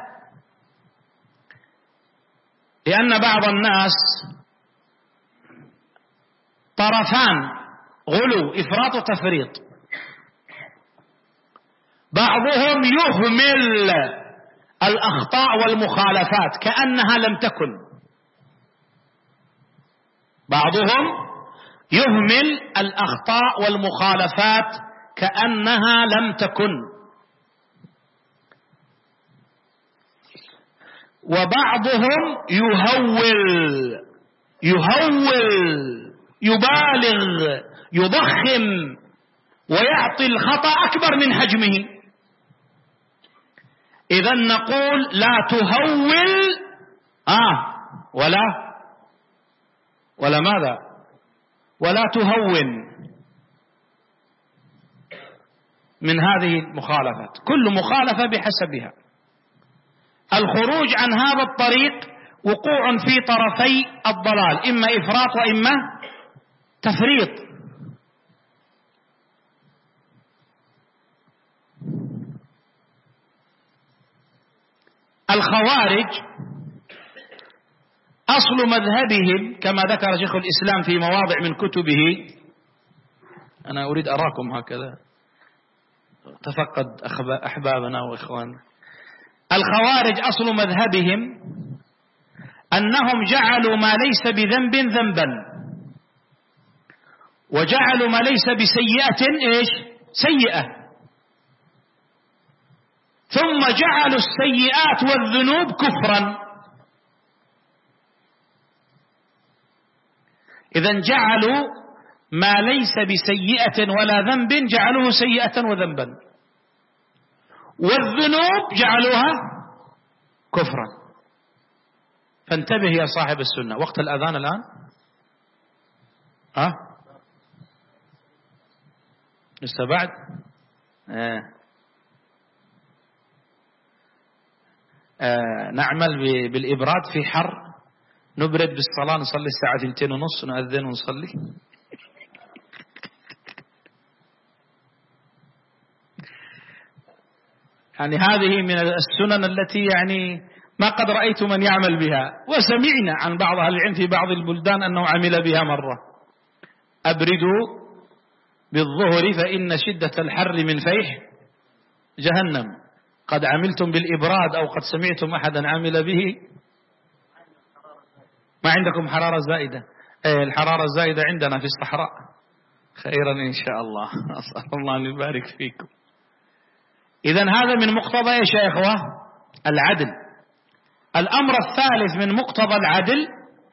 لأن بعض الناس طرفان: غلو، إفراط وتفريط. بعضهم يهمل الأخطاء والمخالفات كأنها لم تكن، بعضهم يهمل الأخطاء والمخالفات كأنها لم تكن، وبعضهم يهول يهول يبالغ يضخم ويعطي الخطأ أكبر من حجمه. إذن نقول لا تهول آه ولا ولا ماذا ولا تهون من هذه المخالفات، كل مخالفة بحسبها. الخروج عن هذا الطريق وقوع في طرفي الضلال، إما إفراط وإما تفريط. الخوارج أصل مذهبهم كما ذكر شيخ الإسلام في مواضع من كتبه، أنا أريد أراكم هكذا تفقد أحبابنا وإخواننا. الخوارج أصل مذهبهم أنهم جعلوا ما ليس بذنب ذنبا، وجعلوا ما ليس بسيئة إيش؟ سيئة، ثم جعلوا السيئات والذنوب كفرا. إذن جعلوا ما ليس بسيئة ولا ذنب جعلوه سيئة وذنبا، والذنوب جعلوها كفرا. فانتبه يا صاحب السنة. وقت الأذان الآن ها أه؟ لسه بعد آه. آه. نعمل بالإبراد في حر، نبرد بالصلاة، نصلي الساعة ثنتين ونص، نؤذن ونصلي. يعني هذه من السنن التي يعني ما قد رأيت من يعمل بها، وسمعنا عن بعض أهل العلم في بعض البلدان أنه عمل بها مرة. أبردوا بالظهر فإن شدة الحر من فيح جهنم. قد عملتم بالإبراد أو قد سمعتم أحدا عمل به؟ ما عندكم حرارة زائدة؟ ايه الحرارة الزائدة عندنا في الصحراء. خيرا إن شاء الله، أسأل الله أن يبارك فيكم. إذن هذا من مقتضى إيش يا إخوة؟ العدل. الأمر الثالث من مقتضى العدل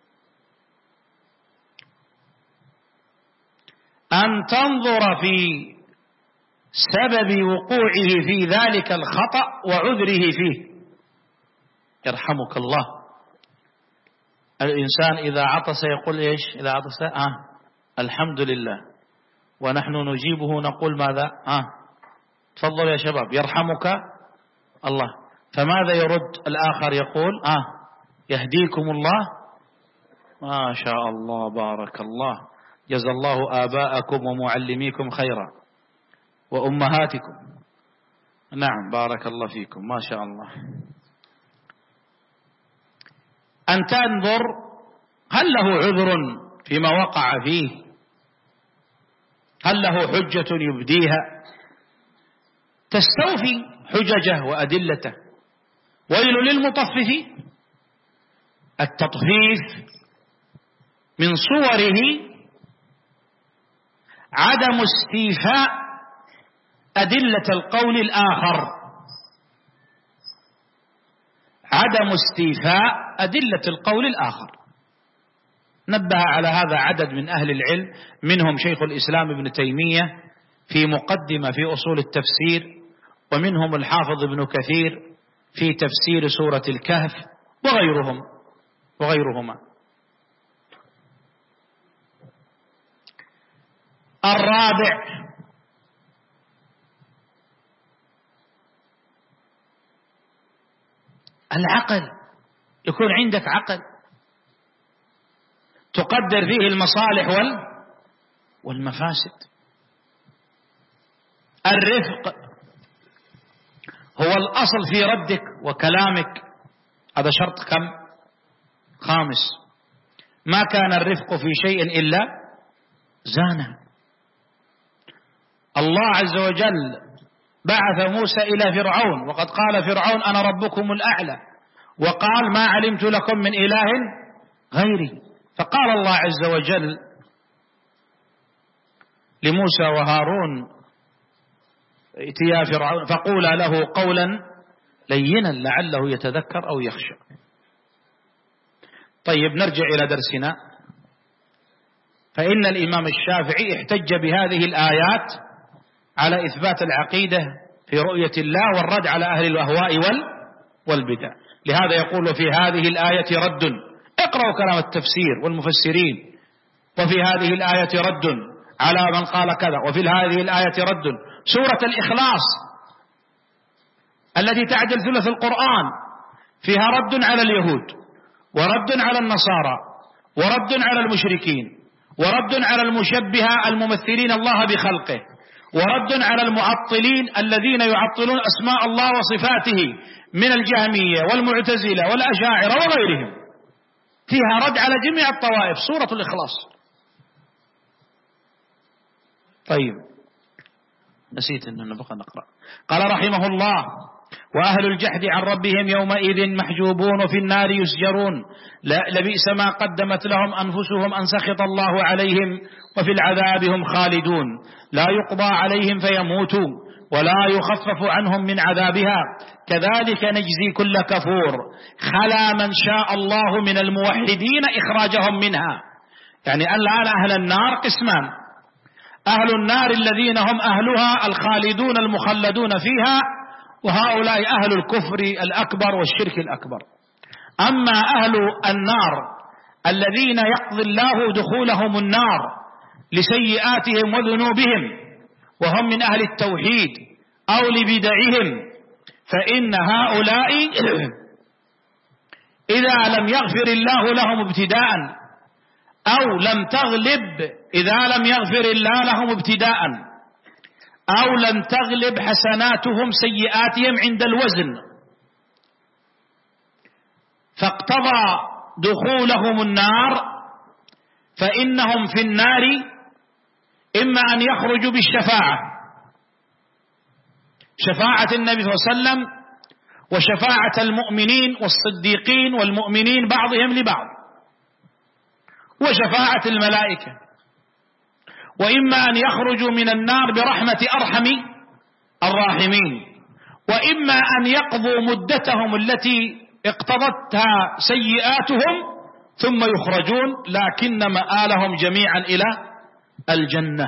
أن تنظر في سبب وقوعه في ذلك الخطأ وعذره فيه. يرحمك الله. الإنسان إذا عطس يقول إيش؟ إذا عطس آه الحمد لله، ونحن نجيبه نقول ماذا؟ آه تفضل يا شباب يرحمك الله. فماذا يرد الآخر؟ يقول آه يهديكم الله. ما شاء الله بارك الله، جزا الله آباءكم ومعلميكم خيرا وأمهاتكم. نعم بارك الله فيكم ما شاء الله. أن تنظر هل له عذر فيما وقع فيه، هل له حجة يبديها، تستوفي حججه وأدلته. ويل للمطففين. التطفيف من صوره عدم استيفاء أدلة القول الآخر، عدم استيفاء أدلة القول الآخر. نبه على هذا عدد من أهل العلم، منهم شيخ الإسلام ابن تيمية في مقدمة في أصول التفسير، ومنهم الحافظ ابن كثير في تفسير سورة الكهف، وغيرهم وغيرهما. الرابع العقل. يكون عندك عقل تقدر فيه المصالح وال والمفاسد. الرفق هو الأصل في ردك وكلامك، هذا شرط كم؟ خامس. ما كان الرفق في شيء إلا زانه. الله عز وجل بعث موسى إلى فرعون، وقد قال فرعون أنا ربكم الأعلى، وقال ما علمت لكم من إله غيري. فقال الله عز وجل لموسى وهارون ائتيا فرعون فقولا له قولا لينا لعله يتذكر أو يخشى. طيب نرجع إلى درسنا. فإن الإمام الشافعي احتج بهذه الآيات على إثبات العقيدة في رؤية الله والرد على أهل الأهواء والبدع. لهذا يقول في هذه الآية رد، اقرأوا كلام التفسير والمفسرين. وفي هذه الآية رد على من قال كذا، وفي هذه الآية رد. سورة الإخلاص التي تعدل ثلث القرآن فيها رد على اليهود، ورد على النصارى، ورد على المشركين، ورد على المشبهة الممثلين الله بخلقه، ورد على المعطلين الذين يعطلون أسماء الله وصفاته من الجهمية والمعتزلة والأشاعرة وغيرهم. فيها رد على جميع الطوائف سورة الإخلاص. طيب نسيت أننا نبقى نقرأ. قال رحمه الله وأهل الجحد عن ربهم يومئذ محجوبون وفي النار يسجرون لبئس ما قدمت لهم أنفسهم أن سخط الله عليهم وفي العذاب هم خالدون لا يقضى عليهم فيموتوا ولا يخفف عنهم من عذابها كذلك نجزي كل كفور خلا من شاء الله من الموحدين إخراجهم منها. يعني الآن أهل النار قسمان: أهل النار الذين هم أهلها الخالدون المخلدون فيها، وهؤلاء أهل الكفر الأكبر والشرك الأكبر. أما أهل النار الذين يقضي الله دخولهم النار لسيئاتهم وذنوبهم وهم من أهل التوحيد أو لبدعهم، فإن هؤلاء إذا لم يغفر الله لهم ابتداء أو لم تغلب إذا لم يغفر الله لهم ابتداء أو لم تغلب حسناتهم سيئاتهم عند الوزن، فاقتضى دخولهم النار، فإنهم في النار إما أن يخرجوا بالشفاعة، شفاعة النبي صلى الله عليه وسلم وشفاعة المؤمنين والصديقين والمؤمنين بعضهم لبعض، وشفاعة الملائكة، وإما أن يخرجوا من النار برحمة أرحم الراحمين، وإما أن يقضوا مدتهم التي اقتضتها سيئاتهم ثم يخرجون، لكن مآلهم جميعا إلى الجنة.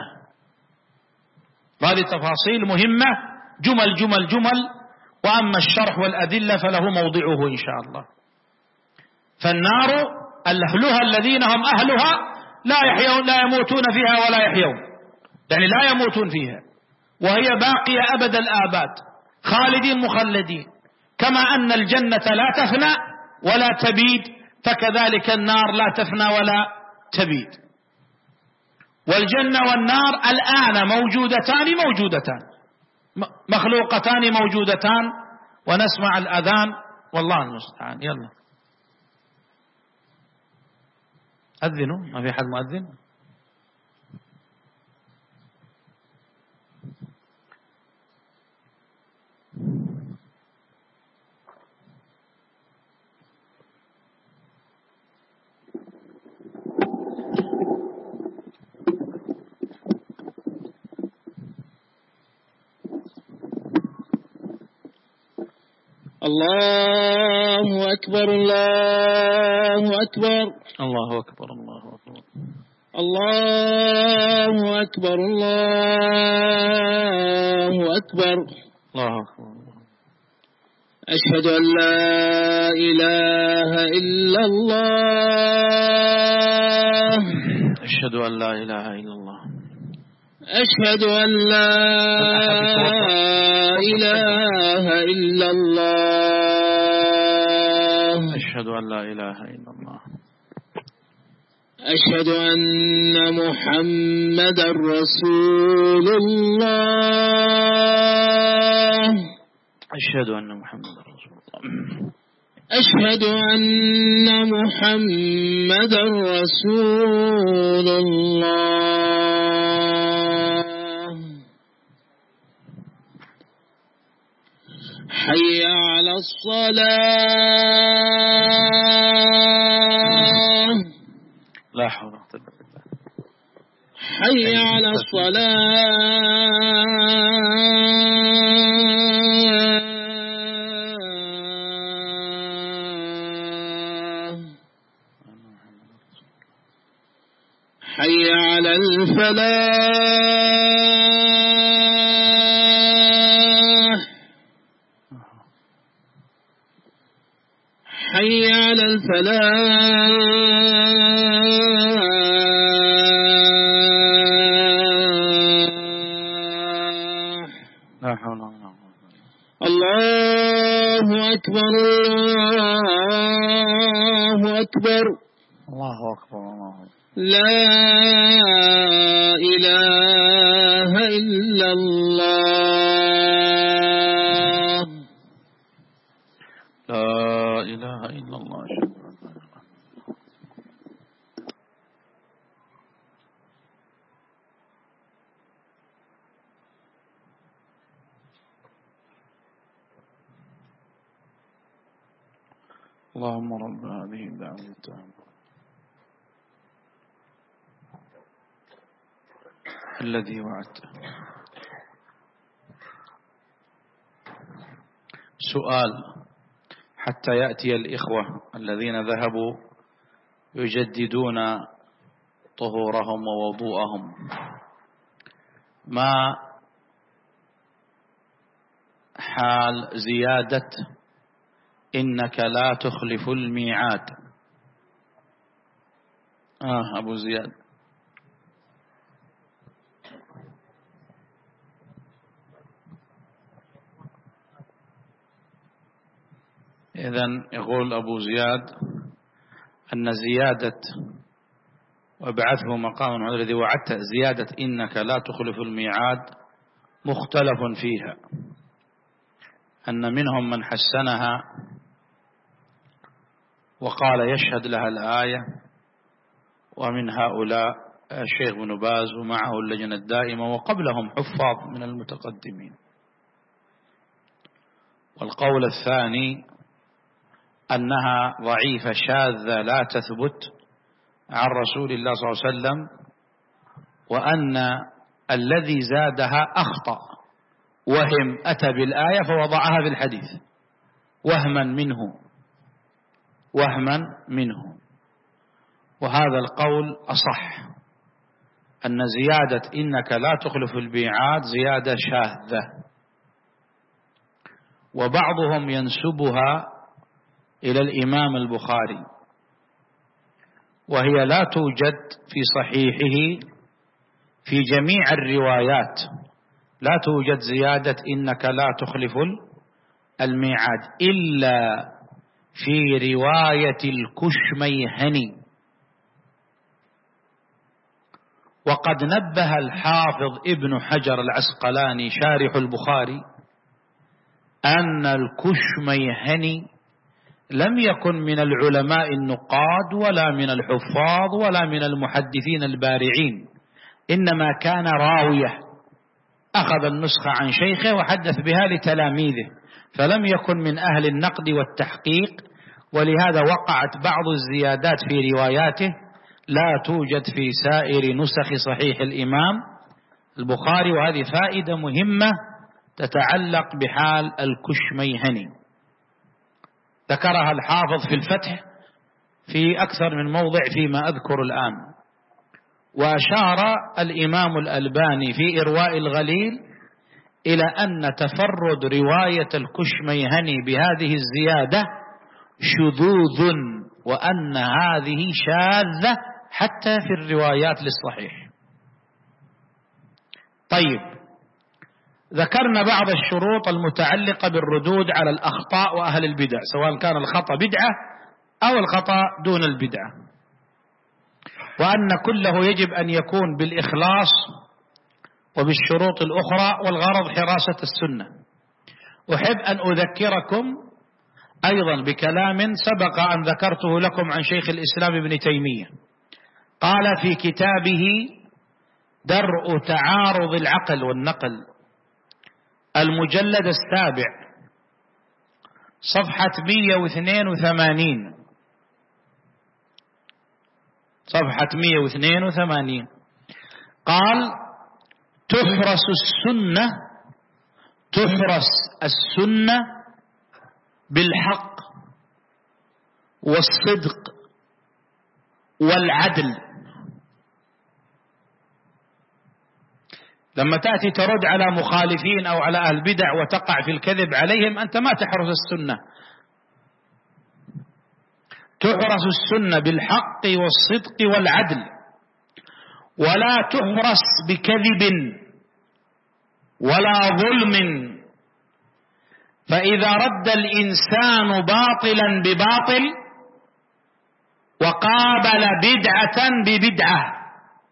هذه تفاصيل مهمة، جمل جمل جمل، وأما الشرح والأدلة فله موضعه إن شاء الله. فالنار أهلها الذين هم أهلها لا يحيون لا يموتون فيها ولا يحيون، يعني لا يموتون فيها، وهي باقية أبد الآباد خالدين مخلدين. كما أن الجنة لا تفنى ولا تبيد، فكذلك النار لا تفنى ولا تبيد. والجنة والنار الآن موجودتان موجودتان مخلوقتان موجودتان، ونسمع الأذان والله المستعان. يلا أذنوا، ما في حد مؤذن؟ الله أكبر الله أكبر الله أكبر الله أكبر الله أكبر الله أكبر الله أكبر. أشهد أن لا إله إلا الله أشهد أن لا إله إلا الله أشهد أن لا إله إلا الله أشهد أن لا إله إلا الله أشهد أن محمدا رسول الله أشهد أن محمدا رسول الله أشهد أن محمدا رسول الله حي على الصلاة لا حول ولا قوة إلا بالله حي على الصلاة حي على الفلاح حي على الفلاح. لا حول ولا قوة. الله أكبر الله أكبر الله أكبر الله أكبر. لا إله إلا الله لا إله إلا الله. اللهم رب هذه الدعوة التامة الذي وعدته. سؤال حتى يأتي الإخوة الذين ذهبوا يجددون طهورهم ووضوءهم، ما حال زيادة إنك لا تخلف الميعاد؟ آه أبو زياد. إذن يقول أبو زياد أن زيادة وابعثه مقاما الذي وعدت، زيادة إنك لا تخلف الميعاد مختلف فيها، أن منهم من حسنها وقال يشهد لها الآية، ومن هؤلاء الشيخ بن باز ومعه اللجنة الدائمة وقبلهم حفاظ من المتقدمين. والقول الثاني أنها ضعيفة شاذة لا تثبت عن رسول الله صلى الله عليه وسلم، وأن الذي زادها أخطأ وهم أتى بالآية فوضعها في الحديث وهما منه وهما منه وهذا القول أصح، أن زيادة إنك لا تخلف الميعاد زيادة شاذة، وبعضهم ينسبها إلى الإمام البخاري، وهي لا توجد في صحيحه في جميع الروايات، لا توجد زيادة إنك لا تخلف الميعاد إلا في رواية الكشميهني. وقد نبه الحافظ ابن حجر العسقلاني شارح البخاري أن الكشميهني لم يكن من العلماء النقاد ولا من الحفاظ ولا من المحدثين البارعين، إنما كان راوية أخذ النسخة عن شيخه وحدث بها لتلاميذه، فلم يكن من أهل النقد والتحقيق، ولهذا وقعت بعض الزيادات في رواياته لا توجد في سائر نسخ صحيح الإمام البخاري. وهذه فائدة مهمة تتعلق بحال الكشميهني، ذكرها الحافظ في الفتح في أكثر من موضع فيما أذكر الآن. وأشار الإمام الألباني في إرواء الغليل إلى أن تفرد رواية الكشميهني بهذه الزيادة شذوذ، وأن هذه شاذة حتى في الروايات للصحيح. طيب، ذكرنا بعض الشروط المتعلقة بالردود على الأخطاء وأهل البدع، سواء كان الخطأ بدعة أو الخطأ دون البدعة، وأن كله يجب أن يكون بالإخلاص وبالشروط الأخرى، والغرض حراسة السنة. أحب أن أذكركم أيضا بكلام سبق أن ذكرته لكم عن شيخ الإسلام ابن تيمية، قال في كتابه درء تعارض العقل والنقل المجلد السابع صفحة مئة واثنين وثمانين، صفحة مئة واثنين وثمانين، قال تحرس السنة تحرس السنة بالحق والصدق والعدل. لما تأتي ترد على مخالفين أو على أهل البدع وتقع في الكذب عليهم، أنت ما تحرس السنة. تحرس السنة بالحق والصدق والعدل، ولا تحرس بكذب ولا ظلم. فإذا رد الإنسان باطلا بباطل وقابل بدعة ببدعة،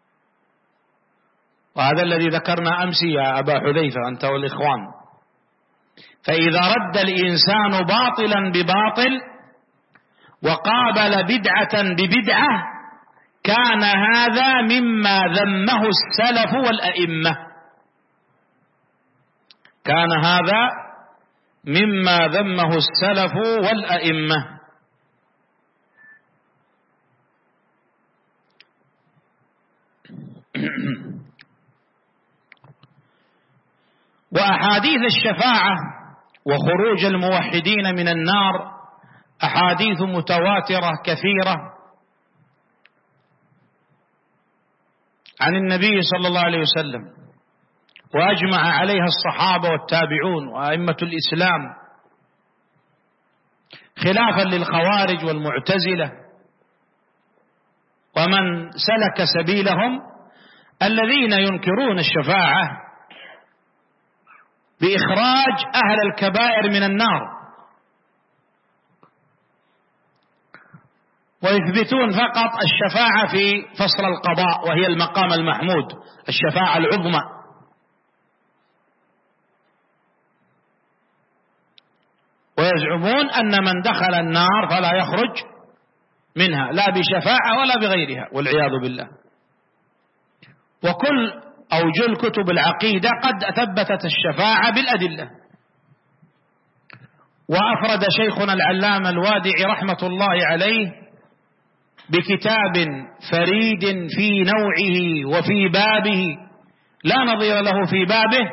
وهذا الذي ذكرنا أمس يا أبا حذيفة أنت والإخوان، فإذا رد الإنسان باطلا بباطل وقابل بدعة ببدعة كان هذا مما ذمه السلف والأئمة، كان هذا مما ذمه السلف والأئمة. وأحاديث الشفاعة وخروج الموحدين من النار أحاديث متواترة كثيرة عن النبي صلى الله عليه وسلم، وأجمع عليها الصحابة والتابعون وأئمة الإسلام، خلافا للخوارج والمعتزلة ومن سلك سبيلهم الذين ينكرون الشفاعة بإخراج أهل الكبائر من النار، ويثبتون فقط الشفاعة في فصل القضاء وهي المقام المحمود، الشفاعة العظمى. ويزعمون أن من دخل النار فلا يخرج منها لا بشفاعة ولا بغيرها والعياذ بالله. وكل أو جل كتب العقيدة قد ثبتت الشفاعة بالأدلة. وأفرد شيخنا العلامة الوادعي رحمة الله عليه بكتاب فريد في نوعه وفي بابه لا نظير له في بابه،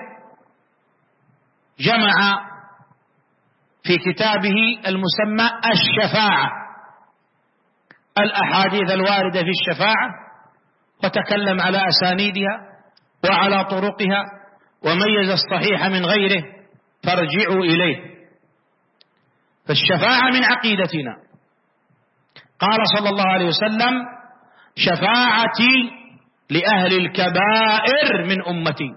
جمع في كتابه المسمى الشفاعة الأحاديث الواردة في الشفاعة، وتكلم على أسانيدها وعلى طرقها وميز الصحيح من غيره، فارجعوا إليه. فالشفاعة من عقيدتنا. قال صلى الله عليه وسلم: شفاعتي لأهل الكبائر من أمتي.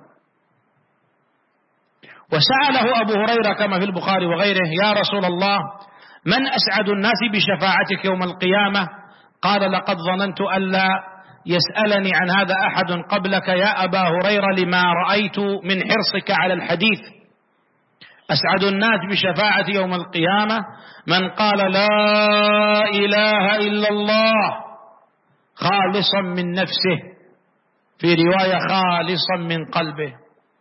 وسأله أبو هريرة كما في البخاري وغيره: يا رسول الله، من أسعد الناس بشفاعتك يوم القيامة؟ قال: لقد ظننت ألا يسألني عن هذا أحد قبلك يا أبا هريرة لما رأيت من حرصك على الحديث. أسعد الناس بشفاعة يوم القيامة من قال لا إله إلا الله خالصا من نفسه، في رواية خالصا من قلبه.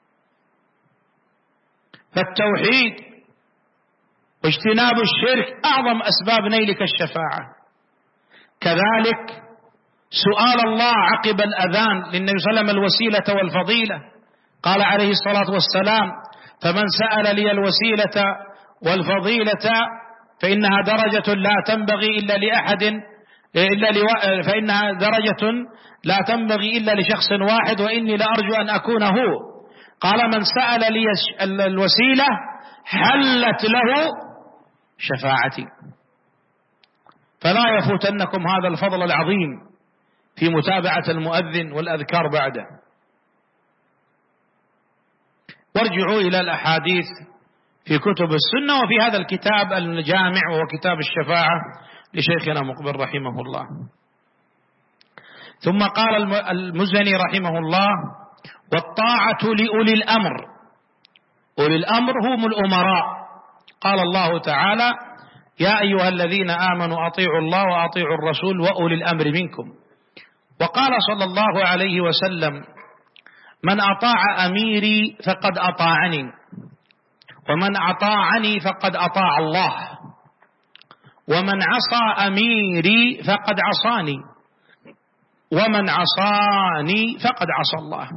فالتوحيد واجتناب الشرك أعظم أسباب نيلك الشفاعة. كذلك سؤال الله عقب الأذان للنبي صلى الله عليه وسلم الوسيلة والفضيلة. قال عليه الصلاة والسلام: فمن سأل لي الوسيلة والفضيلة فإنها درجة لا تنبغي إلا لأحد إلا لو... فإنها درجة لا تنبغي إلا لشخص واحد وإني لأرجو أن أكون هو. قال: من سأل لي الوسيلة حلت له شفاعتي. فلا يفوتنكم هذا الفضل العظيم في متابعة المؤذن والأذكار بعده. وارجعوا إلى الأحاديث في كتب السنة وفي هذا الكتاب الجامع وهو كتاب الشفاعة لشيخنا مقبل رحمه الله. ثم قال المزني رحمه الله: والطاعة لأولي الأمر. أولي الأمر هم الأمراء. قال الله تعالى: يا أيها الذين آمنوا أطيعوا الله وأطيعوا الرسول وأولي الأمر منكم. وقال صلى الله عليه وسلم: من أطاع أميري فقد أطاعني، ومن أطاعني فقد أطاع الله، ومن عصى أميري فقد عصاني، ومن عصاني فقد عصى الله.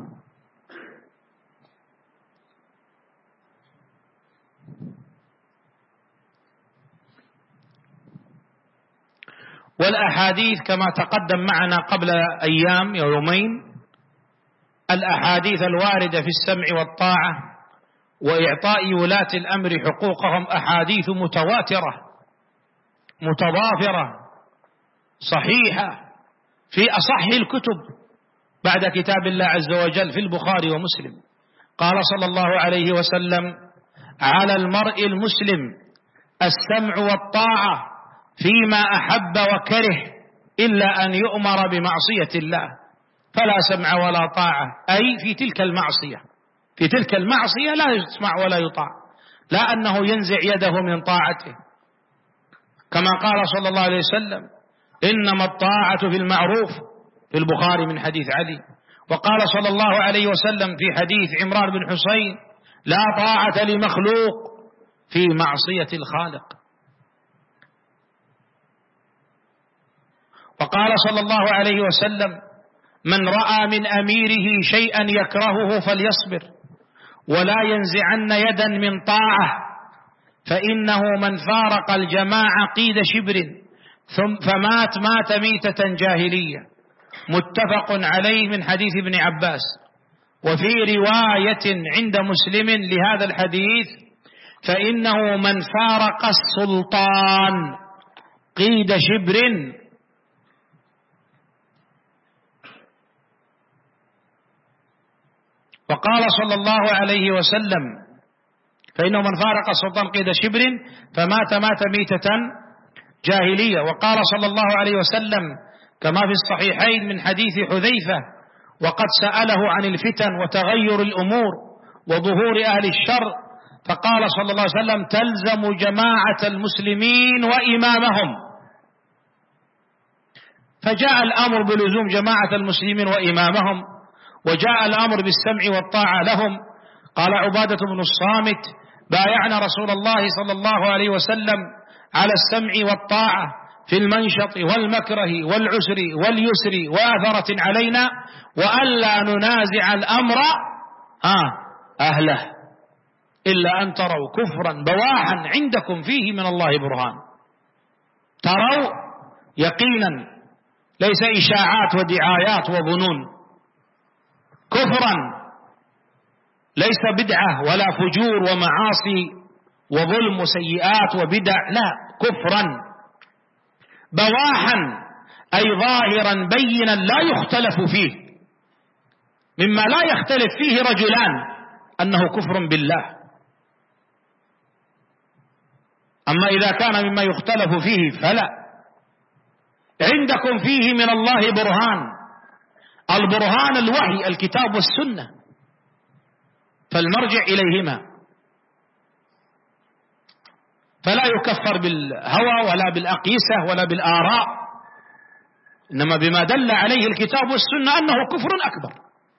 والأحاديث كما تقدم معنا قبل أيام يومين، الأحاديث الواردة في السمع والطاعة وإعطاء ولاة الأمر حقوقهم أحاديث متواترة متضافرة صحيحة في أصح الكتب بعد كتاب الله عز وجل في البخاري ومسلم. قال صلى الله عليه وسلم: على المرء المسلم السمع والطاعة فيما أحب وكره إلا أن يؤمر بمعصية الله، فلا سمع ولا طاعة، أي في تلك المعصية في تلك المعصية لا يسمع ولا يطاع، لا أنه ينزع يده من طاعته، كما قال صلى الله عليه وسلم: إنما الطاعة في المعروف في البخاري من حديث علي. وقال صلى الله عليه وسلم في حديث عمران بن حسين: لا طاعة لمخلوق في معصية الخالق. وقال صلى الله عليه وسلم: من رأى من أميره شيئا يكرهه فليصبر ولا ينزعن يدا من طاعة، فإنه من فارق الجماعة قيد شبر ثم فمات مات ميتة جاهلية. متفق عليه من حديث ابن عباس. وفي رواية عند مسلم لهذا الحديث: فإنه من فارق السلطان قيد شبر وقال صلى الله عليه وسلم: فإنه من فارق السلطان قيد شبر فمات مات ميتة جاهلية. وقال صلى الله عليه وسلم كما في الصحيحين من حديث حذيفة: وقد سأله عن الفتن وتغير الأمور وظهور أهل الشر، فقال صلى الله عليه وسلم: تلزم جماعة المسلمين وإمامهم. فجاء الأمر بلزوم جماعة المسلمين وإمامهم، وجاء الأمر بالسمع والطاعة لهم. قال عبادة بن الصامت: بايعنا رسول الله صلى الله عليه وسلم على السمع والطاعة في المنشط والمكره والعسر واليسر وآثرة علينا، وألا ننازع الأمر آه أهله إلا أن تروا كفرا بواحا عندكم فيه من الله برهان. تروا يقينا، ليس إشاعات ودعايات وظنون. كفرا ليس بدعة ولا فجور ومعاصي وظلم وسيئات وبدع، لا، كفرا بواحا أي ظاهرا بينا لا يختلف فيه، مما لا يختلف فيه رجلان أنه كفر بالله. أما إذا كان مما يختلف فيه فلا. عندكم فيه من الله برهان، البرهان الوحي الكتاب والسنة، فالمرجع إليهما، فلا يكفر بالهوى ولا بالأقيسة ولا بالآراء، إنما بما دل عليه الكتاب والسنة أنه كفر أكبر.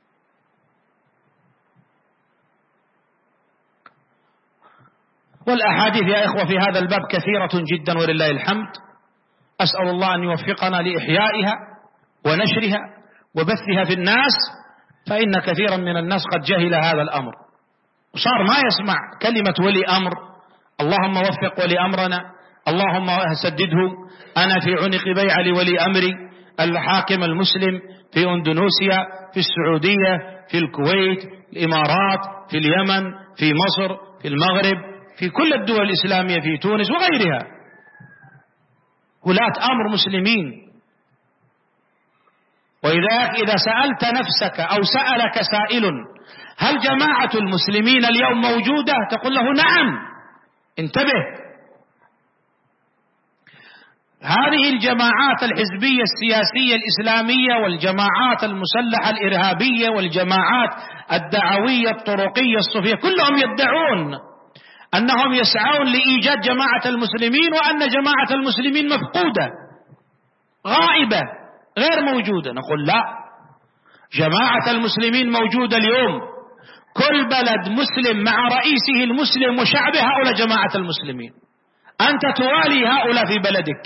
والأحاديث يا إخوة في هذا الباب كثيرة جدا ولله الحمد. أسأل الله أن يوفقنا لإحيائها ونشرها وبثها في الناس، فإن كثيرا من الناس قد جهل هذا الأمر وصار ما يسمع كلمة ولي أمر. اللهم وفق ولي أمرنا، اللهم سدده. أنا في عنق بيع لولي أمري الحاكم المسلم في أندونيسيا، في السعودية، في الكويت، الإمارات، في اليمن، في مصر، في المغرب، في كل الدول الإسلامية، في تونس وغيرها، ولاة أمر مسلمين. وإذا إذا سألت نفسك أو سألك سائل: هل جماعة المسلمين اليوم موجودة؟ تقول له: نعم. انتبه، هذه الجماعات الحزبية السياسية الإسلامية والجماعات المسلحة الإرهابية والجماعات الدعوية الطرقية الصوفية كلهم يدعون أنهم يسعون لإيجاد جماعة المسلمين، وأن جماعة المسلمين مفقودة غائبة غير موجودة. نقول: لا، جماعة المسلمين موجودة اليوم. كل بلد مسلم مع رئيسه المسلم وشعبه، هؤلاء جماعة المسلمين. أنت توالي هؤلاء في بلدك.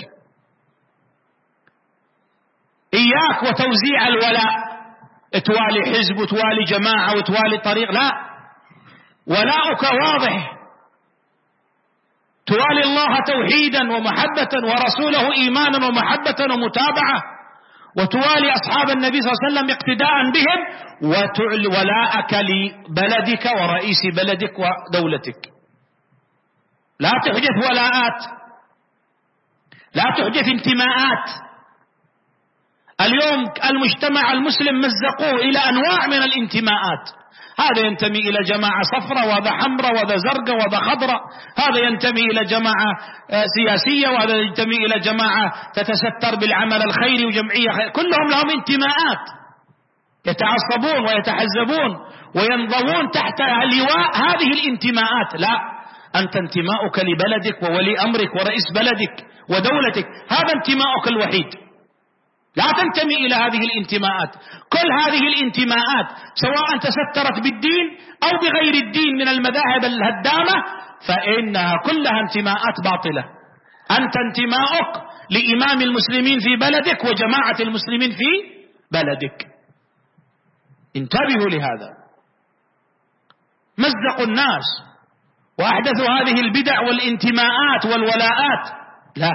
إياك وتوزيع الولاء، توالي حزب وتوالي جماعة وتوالي طريق، لا، ولاؤك واضح. توالي الله توحيدا ومحبة، ورسوله إيمانا ومحبة ومتابعة، وتوالي أصحاب النبي صلى الله عليه وسلم اقتداء بهم، وتعلي ولاءك لبلدك ورئيس بلدك ودولتك. لا تحدث ولاءات، لا تحدث انتماءات. اليوم المجتمع المسلم مزقوه إلى أنواع من الانتماءات. هذا ينتمي إلى جماعة صفراء، وهذا حمراء، وهذا زرقاء، وهذا خضراء. هذا ينتمي إلى جماعة سياسية، وهذا ينتمي إلى جماعة تتستر بالعمل الخيري وجمعية خير. كلهم لهم انتماءات، يتعصبون ويتحزبون وينضوون تحت لواء هذه الانتماءات. لا، أنت انتماؤك لبلدك وولي أمرك ورئيس بلدك ودولتك، هذا انتماؤك الوحيد. لا تنتمي إلى هذه الانتماءات. كل هذه الانتماءات سواء تسترت بالدين أو بغير الدين من المذاهب الهدامة، فإنها كلها انتماءات باطلة. أنت انتماؤك لإمام المسلمين في بلدك وجماعة المسلمين في بلدك، انتبهوا لهذا. مزقوا الناس وأحدثوا هذه البدع والانتماءات والولاءات. لا،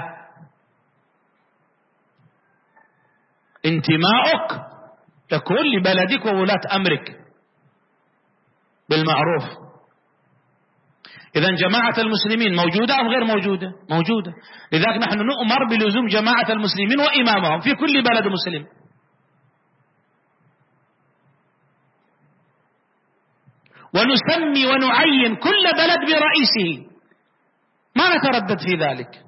انتماؤك يكون لبلدك وولاة أمرك بالمعروف. إذن جماعة المسلمين موجودة أم غير موجودة؟ موجودة. لذلك نحن نؤمر بلزوم جماعة المسلمين وإمامهم في كل بلد مسلم. ونسمي ونعين كل بلد برئيسه، ما نتردد في ذلك،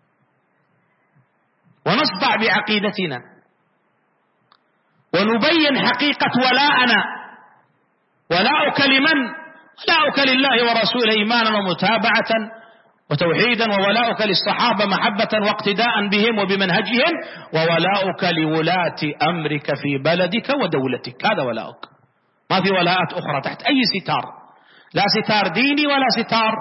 ونصدع بعقيدتنا ونبين حقيقة ولاءنا. ولاؤك لمن؟ ولاؤك لله ورسوله إيمانا ومتابعة وتوحيدا، وولاؤك للصحابة محبة واقتداء بهم وبمنهجهم، وولاؤك لولاة أمرك في بلدك ودولتك. هذا ولاؤك، ما في ولاءات أخرى تحت أي ستار، لا ستار ديني ولا ستار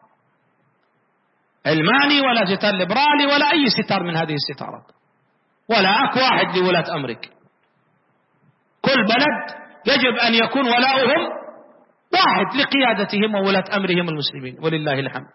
علماني ولا ستار ليبرالي ولا أي ستار من هذه الستارات. ولاءك واحد لولاة أمرك. كل بلد يجب أن يكون ولاؤهم واحد لقيادتهم وولاة أمرهم المسلمين، ولله الحمد.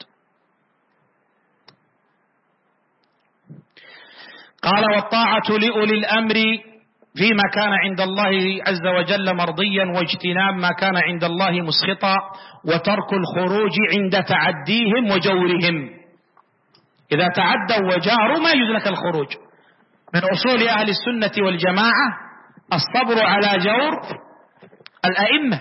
قال: والطاعة لأولي الأمر فيما كان عند الله عز وجل مرضيا، واجتناب ما كان عند الله مسخطا، وترك الخروج عند تعديهم وجورهم. إذا تعدوا وجاروا ما يجوز لك الخروج. من أصول أهل السنة والجماعة الصبر على جور الأئمة.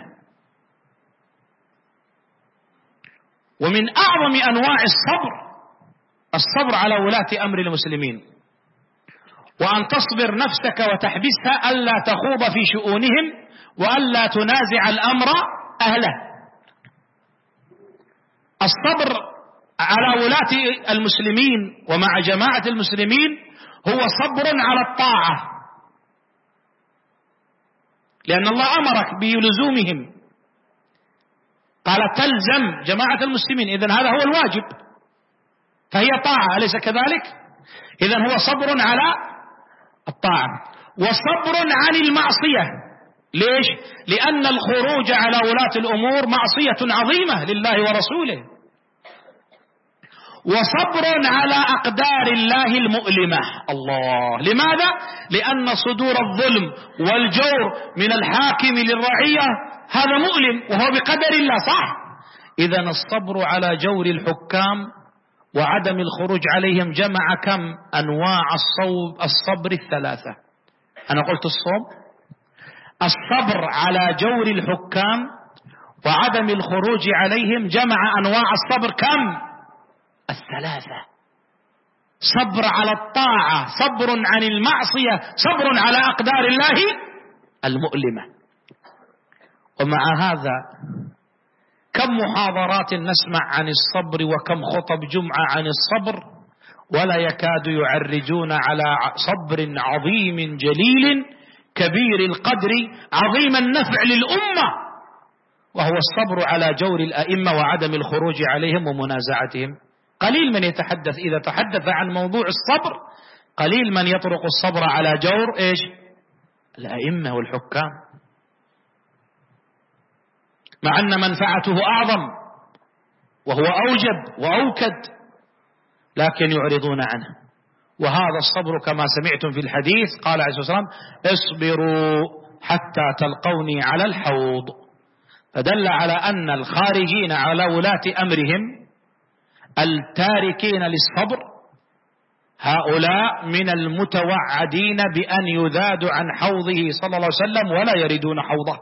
ومن أعظم أنواع الصبر الصبر على ولاة أمر المسلمين، وأن تصبر نفسك وتحبسها ألا تخوض في شؤونهم وألا تنازع الأمر أهله. الصبر على ولاة المسلمين ومع جماعة المسلمين هو صبر على الطاعة، لأن الله أمرك بلزومهم، قال: تلزم جماعة المسلمين. إذن هذا هو الواجب، فهي طاعة، أليس كذلك؟ إذن هو صبر على الطاعة وصبر عن المعصية. ليش؟ لأن الخروج على ولاة الأمور معصية عظيمة لله ورسوله. وصبر على أقدار الله المؤلمة. الله، لماذا؟ لأن صدور الظلم والجور من الحاكم للرعية هذا مؤلم وهو بقدر الله، صح؟ إذن الصبر على جور الحكام وعدم الخروج عليهم جمع كم أنواع الصوب الصبر الثلاثة. أنا قلت الصوم، الصبر على جور الحكام وعدم الخروج عليهم جمع أنواع الصبر كم؟ الثلاثة. صبر على الطاعة، صبر عن المعصية، صبر على أقدار الله المؤلمة. ومع هذا كم محاضرات نسمع عن الصبر وكم خطب جمعة عن الصبر، ولا يكاد يعرجون على صبر عظيم جليل كبير القدر عظيم النفع للأمة، وهو الصبر على جور الأئمة وعدم الخروج عليهم ومنازعتهم. قليل من يتحدث إذا تحدث عن موضوع الصبر، قليل من يطرق الصبر على جور إيش؟ الأئمة والحكام، مع أن منفعته أعظم وهو أوجب وأوكد، لكن يعرضون عنه. وهذا الصبر كما سمعتم في الحديث قال عليه الصلاة والسلام: اصبروا حتى تلقوني على الحوض. فدل على أن الخارجين على ولاة أمرهم التاركين للصبر هؤلاء من المتوعدين بأن يذادوا عن حوضه صلى الله عليه وسلم ولا يردون حوضه.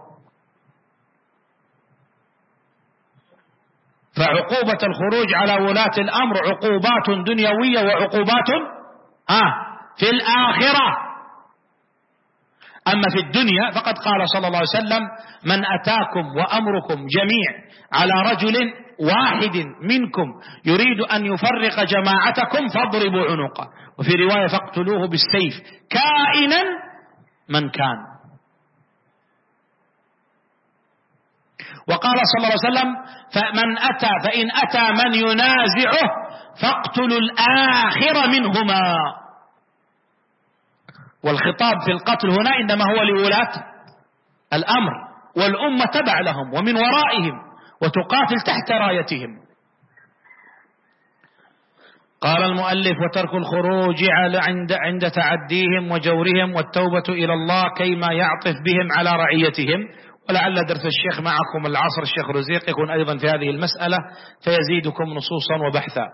فعقوبة الخروج على ولاة الأمر عقوبات دنيوية وعقوبات آه في الآخرة. أما في الدنيا فقد قال صلى الله عليه وسلم: من أتاكم وأمركم جميع على رجل واحد منكم يريد أن يفرق جماعتكم فاضربوا عنقه، وفي رواية: فاقتلوه بالسيف كائنا من كان. وقال صلى الله عليه وسلم: فمن أتى فإن أتى من ينازعه فاقتلوا الآخر منهما. والخطاب في القتل هنا إنما هو لولاة الأمر، والأمة تبع لهم ومن ورائهم وتقاتل تحت رايتهم. قال المؤلف: وترك الخروج عند عند تعديهم وجورهم، والتوبة إلى الله كيما يعطف بهم على رعيتهم. ولعل درس الشيخ معكم العصر الشيخ رزيق يكون أيضا في هذه المسألة فيزيدكم نصوصا وبحثا.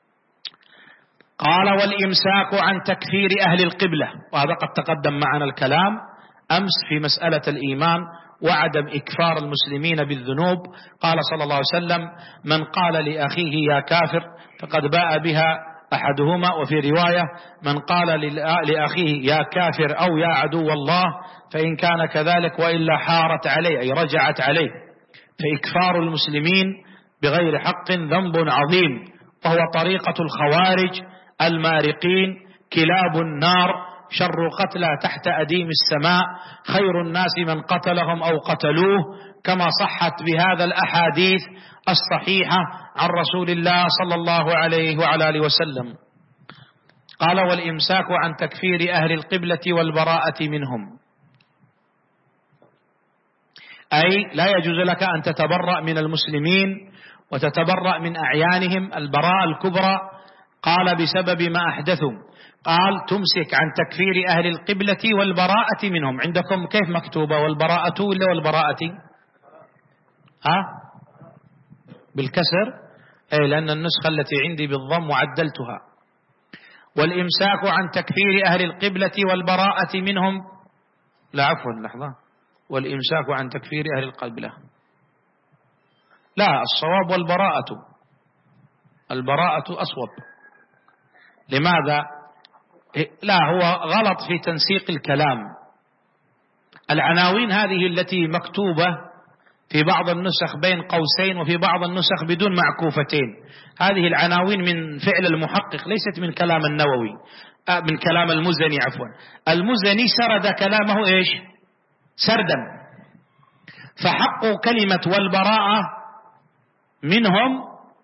قال: والإمساك عن تكفير أهل القبلة، وهذا قد تقدم معنا الكلام أمس في مسألة الإيمان وعدم إكفار المسلمين بالذنوب. قال صلى الله عليه وسلم: من قال لأخيه يا كافر فقد باء بها أحدهما، وفي رواية: من قال لأخيه يا كافر أو يا عدو الله فإن كان كذلك وإلا حارت عليه، أي رجعت عليه. فإكفار المسلمين بغير حق ذنب عظيم، وهو طريقة الخوارج المارقين كلاب النار، شر قتلى تحت أديم السماء، خير الناس من قتلهم أو قتلوه، كما صحت بهذا الأحاديث الصحيحة عن رسول الله صلى الله عليه وعلى آله وسلم. قال: والإمساك عن تكفير أهل القبلة والبراءة منهم، أي لا يجوز لك أن تتبرأ من المسلمين وتتبرأ من أعيانهم البراءة الكبرى. قال: بسبب ما أحدثوا. قال: تمسك عن تكفير أهل القبلة والبراءة منهم. عندكم كيف مكتوبة؟ والبراءة ولا والبراءة؟ ها؟ بالكسر؟ أي لأن النسخة التي عندي بالضم وعدلتها. والإمساك عن تكفير أهل القبلة والبراءة منهم، لا عفوا لحظة، والإمساك عن تكفير أهل القبلة، لا، الصواب والبراءة، البراءة أصوب. لماذا؟ لا، هو غلط في تنسيق الكلام. العناوين هذه التي مكتوبة في بعض النسخ بين قوسين وفي بعض النسخ بدون معكوفتين، هذه العناوين من فعل المحقق، ليست من كلام النووي، من كلام المزني عفوا. المزني سرد كلامه إيش؟ سردا. فحق كلمة والبراءة منهم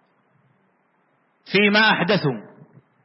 فيما أحدثوا.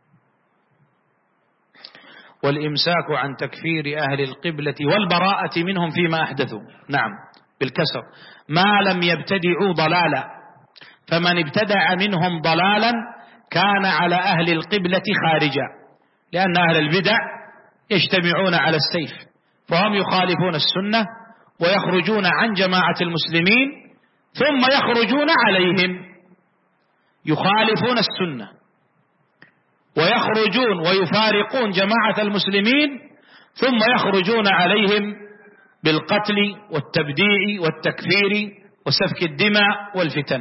والإمساك عن تكفير أهل القبلة والبراءة منهم فيما أحدثوا، نعم بالكسر، ما لم يبتدعوا ضلالا، فمن ابتدع منهم ضلالا كان على أهل القبلة خارجا، لأن أهل البدع يجتمعون على السيف، فهم يخالفون السنة ويخرجون عن جماعة المسلمين ثم يخرجون عليهم، يخالفون السنة ويخرجون ويفارقون جماعة المسلمين ثم يخرجون عليهم بالقتل والتبديع والتكفير وسفك الدماء والفتن.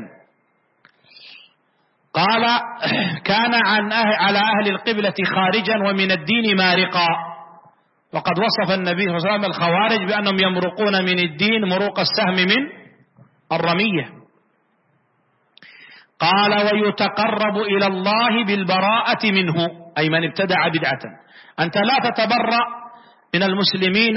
قال: كان عن أهل على أهل القبلة خارجا ومن الدين مارقا. وقد وصف النبي صلى الله عليه وسلم الخوارج بأنهم يمرقون من الدين مروق السهم من الرمية. قال: ويتقرب إلى الله بالبراءة منه، أي من ابتدع بدعة. أنت لا تتبرأ من المسلمين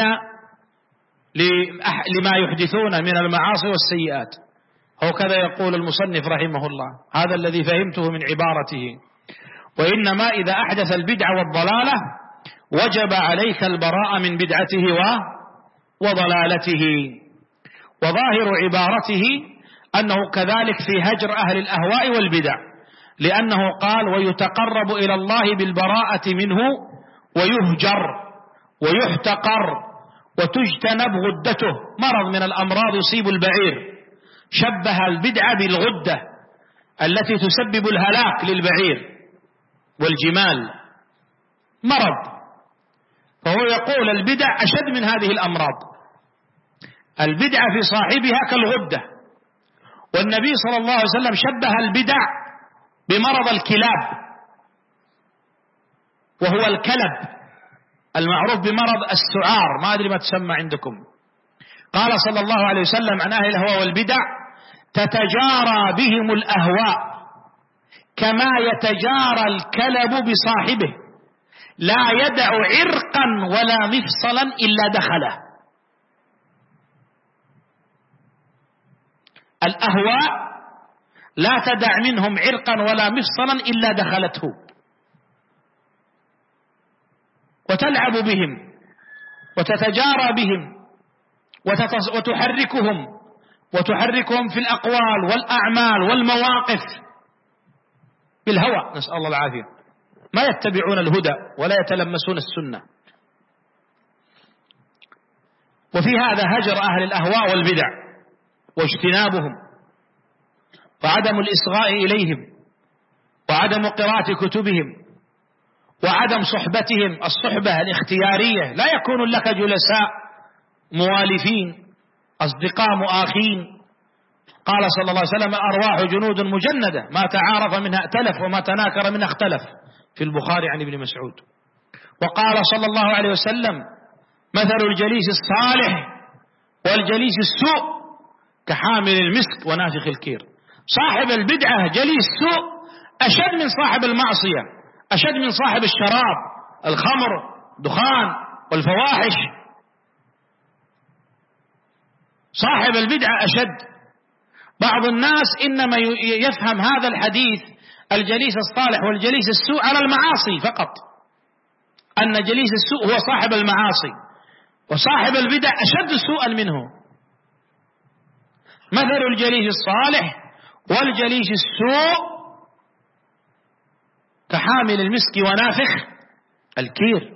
لما يحدثون من المعاصي والسيئات، هكذا يقول المصنف رحمه الله، هذا الذي فهمته من عبارته. وإنما إذا أحدث البدع والضلالة وجب عليك البراءة من بدعته وضلالته. وظاهر عبارته أنه كذلك في هجر أهل الأهواء والبدع، لأنه قال: ويتقرب إلى الله بالبراءة منه ويهجر ويحتقر وتجتنب غدته، مرض من الأمراض يصيب البعير. شبه البدعة بالغدة التي تسبب الهلاك للبعير والجمال، مرض. فهو يقول البدع أشد من هذه الأمراض، البدعة في صاحبها كالغدة. والنبي صلى الله عليه وسلم شبه البدع بمرض الكلاب، وهو الكلب المعروف بمرض السعار، ما أدري ما تسمى عندكم. قال صلى الله عليه وسلم عن أهل الأهواء والبدع: تتجارى بهم الأهواء كما يتجارى الكلب بصاحبه، لا يدع عرقا ولا مفصلا إلا دخله. الأهواء لا تدع منهم عرقا ولا مفصلا إلا دخلته، وتلعب بهم وتتجارى بهم وتحركهم وتحركهم في الأقوال والأعمال والمواقف بالهوى، نسأل الله العافية، ما يتبعون الهدى ولا يتلمسون السنة. وفي هذا هجر أهل الأهواء والبدع واجتنابهم وعدم الإصغاء إليهم وعدم قراءة كتبهم وعدم صحبتهم الصحبة الاختيارية. لا يكون لك جلساء موالفين أصدقاء مؤاخين. قال صلى الله عليه وسلم: الأرواح جنود مجندة ما تعارف منها ائتلف وما تناكر منها اختلف، في البخاري عن ابن مسعود. وقال صلى الله عليه وسلم: مثل الجليس الصالح والجليس السوء كحامل المسك ونافخ الكير. صاحب البدعة جليس سوء أشد من صاحب المعصية، أشد من صاحب الشراب، الخمر، دخان والفواحش. صاحب البدعة أشد. بعض الناس إنما يفهم هذا الحديث الجليس الصالح والجليس السوء على المعاصي فقط، أن جليس السوء هو صاحب المعاصي وصاحب البدع أشد سوءا منه. مثل الجليس الصالح والجليس السوء كحامل المسك ونافخ الكير.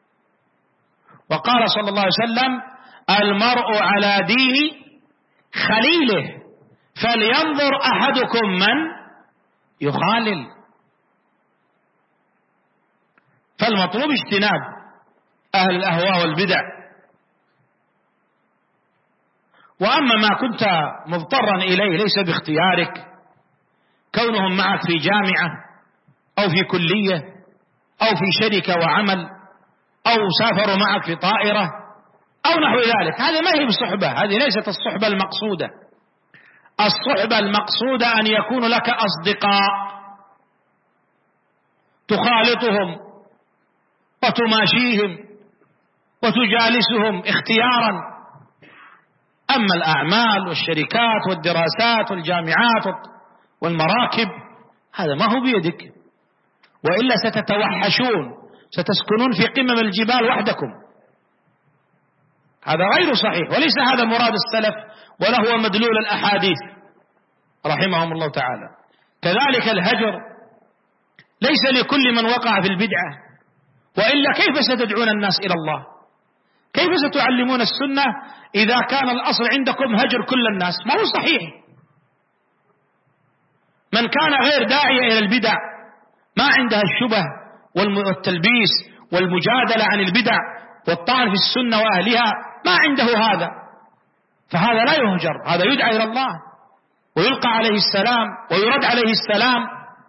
وقال صلى الله عليه وسلم: المرء على دين خليله فلينظر أحدكم من يخالل. فالمطلوب اجتناب أهل الأهواء والبدع. وأما ما كنت مضطرا إليه ليس باختيارك، كونهم معك في جامعة أو في كلية أو في شركة وعمل أو سافروا معك في طائرة أو نحو ذلك، هذا ما هي بصحبة، هذه ليست الصحبة المقصودة. الصحبة المقصودة أن يكون لك أصدقاء تخالطهم وتماشيهم وتجالسهم اختيارا. أما الأعمال والشركات والدراسات والجامعات والمراكب هذا ما هو بيدك، وإلا ستتوحشون، ستسكنون في قمم الجبال وحدكم. هذا غير صحيح، وليس هذا مراد السلف ولا هو مدلول الأحاديث رحمهم الله تعالى. كذلك الهجر ليس لكل من وقع في البدعة، وإلا كيف ستدعون الناس إلى الله؟ كيف ستعلمون السنة إذا كان الأصل عندكم هجر كل الناس؟ ما هو صحيح. من كان غير داعية إلى البدع، ما عندها الشبه والتلبيس والمجادلة عن البدع والطعن في السنة وأهلها، ما عنده هذا، فهذا لا يهجر، هذا يدعى إلى الله ويلقى عليه السلام ويرد عليه السلام،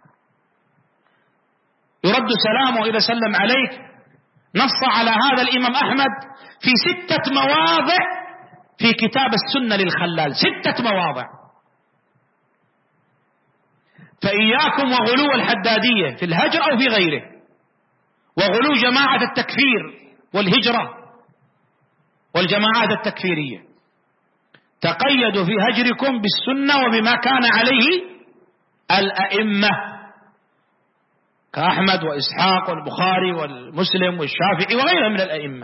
يرد سلامه إذا سلم عليك. نص على هذا الإمام أحمد في ستة مواضع في كتاب السنة للخلال، ستة مواضع. فإياكم وغلو الحدادية في الهجر أو في غيره، وغلو جماعة التكفير والهجرة والجماعات التكفيرية. تقيدوا في هجركم بالسنة وبما كان عليه الأئمة كأحمد وإسحاق والبخاري والمسلم والشافعي وغيرهم من الأئمة،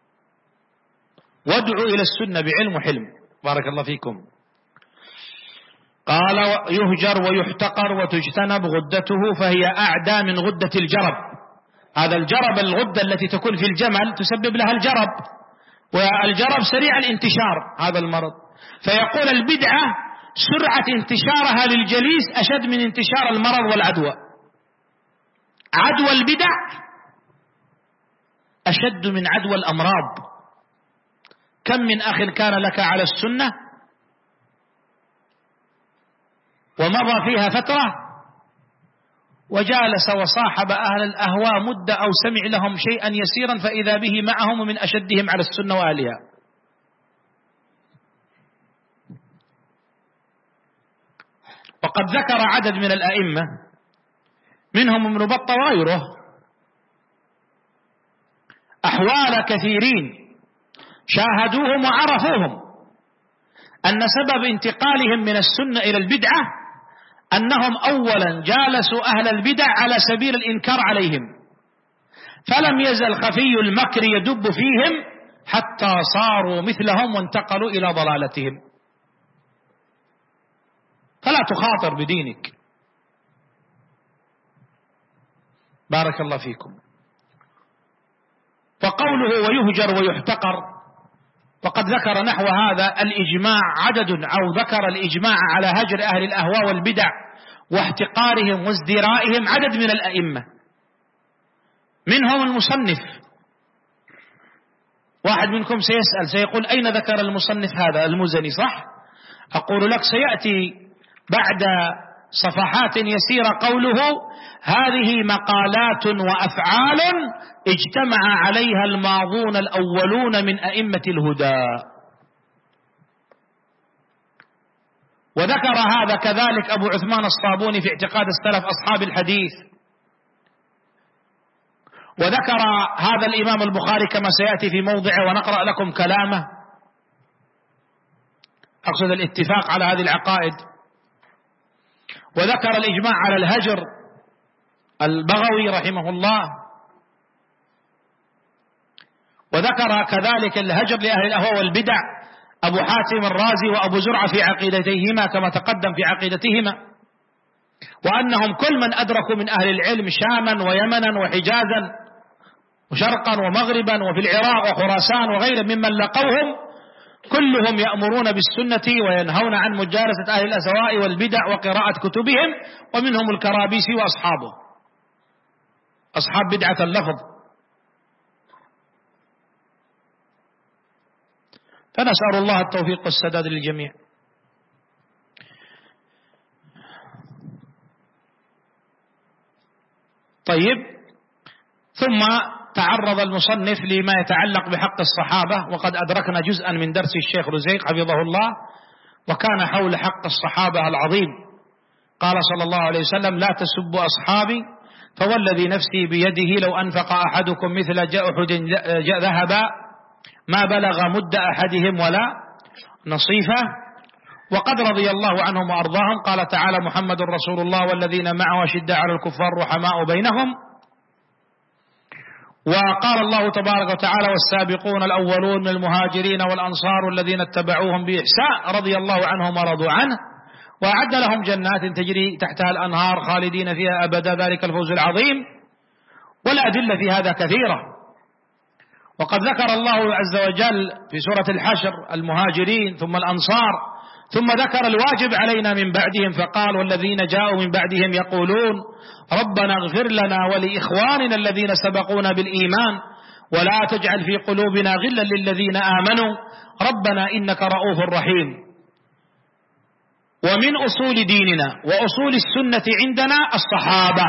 وادعوا إلى السنة بعلم وحلم. بارك الله فيكم. قال: يهجر ويحتقر وتجتنب غدته فهي أعدى من غدة الجرب. هذا الجرب، الغدة التي تكون في الجمل تسبب لها الجرب، والجرب سريع الانتشار هذا المرض. فيقول البدعة سرعة انتشارها للجليس أشد من انتشار المرض والعدوى. عدوى البدع أشد من عدوى الأمراض. كم من أخ كان لك على السنة ومضى فيها فترة وجالس وصاحب أهل الأهواء مدة أو سمع لهم شيئا يسيرا فإذا به معهم من أشدهم على السنة وأهلها. وقد ذكر عدد من الأئمة منهم ابن بطة وغيره أحوال كثيرين شاهدوهم وعرفوهم أن سبب انتقالهم من السنة إلى البدعة أنهم أولا جالسوا أهل البدع على سبيل الإنكار عليهم، فلم يزل خفي المكر يدب فيهم حتى صاروا مثلهم وانتقلوا إلى ضلالتهم. فلا تخاطر بدينك. بارك الله فيكم. فقوله ويهجر ويحتقر، وقد ذكر نحو هذا الإجماع عدد، أو ذكر الإجماع على هجر أهل الأهواء والبدع واحتقارهم وازدرائهم عدد من الأئمة، منهم المصنف. واحد منكم سيسأل سيقول أين ذكر المصنف هذا؟ المزني، صح؟ أقول لك سيأتي بعد صفحات يسيرة قوله هذه مقالات وأفعال اجتمع عليها الماضون الأولون من أئمة الهدى. وذكر هذا كذلك أبو عثمان الصابوني في اعتقاد السلف أصحاب الحديث، وذكر هذا الإمام البخاري كما سيأتي في موضعه ونقرأ لكم كلامه، أقصد الاتفاق على هذه العقائد. وذكر الإجماع على الهجر البغوي رحمه الله، وذكر كذلك الهجر لأهل الأهواء والبدع أبو حاتم الرازي وأبو زرعة في عقيدتيهما كما تقدم في عقيدتهما، وأنهم كل من أدركوا من أهل العلم شاما ويمنا وحجازا وشرقا ومغربا وفي العراق وخراسان وغيرهم ممن لقوهم كلهم يأمرون بالسنة وينهون عن مجالسة أهل الأهواء والبدع وقراءة كتبهم، ومنهم الكرابيسي وأصحابه أصحاب بدعة اللفظ. فنسأل الله التوفيق والسداد للجميع. طيب، ثم تعرض المصنف لما يتعلق بحق الصحابة، وقد أدركنا جزءا من درس الشيخ رزيق حفظه الله، وكان حول حق الصحابة العظيم. قال صلى الله عليه وسلم لا تسبوا أصحابي فوالذي نفسي بيده لو أنفق أحدكم مثل أحد ذهبا ما بلغ مد أحدهم ولا نصيفه. وقد رضي الله عنهم وأرضاهم. قال تعالى محمد رسول الله والذين معه أشداء على الكفار رحماء بينهم. وقال الله تبارك وتعالى والسابقون الأولون من المهاجرين والأنصار الذين اتبعوهم بإحسان رضي الله عنهم ورضوا عنه وأعد لهم جنات تجري تحتها الأنهار خالدين فيها أبدا ذلك الفوز العظيم. والأدلة في هذا كثيرة. وقد ذكر الله عز وجل في سورة الحشر المهاجرين ثم الأنصار، ثم ذكر الواجب علينا من بعدهم فقال والذين جاءوا من بعدهم يقولون ربنا اغفر لنا ولإخواننا الذين سبقونا بالإيمان ولا تجعل في قلوبنا غلا للذين آمنوا ربنا إنك رؤوف رحيم. ومن أصول ديننا وأصول السنة عندنا الصحابة،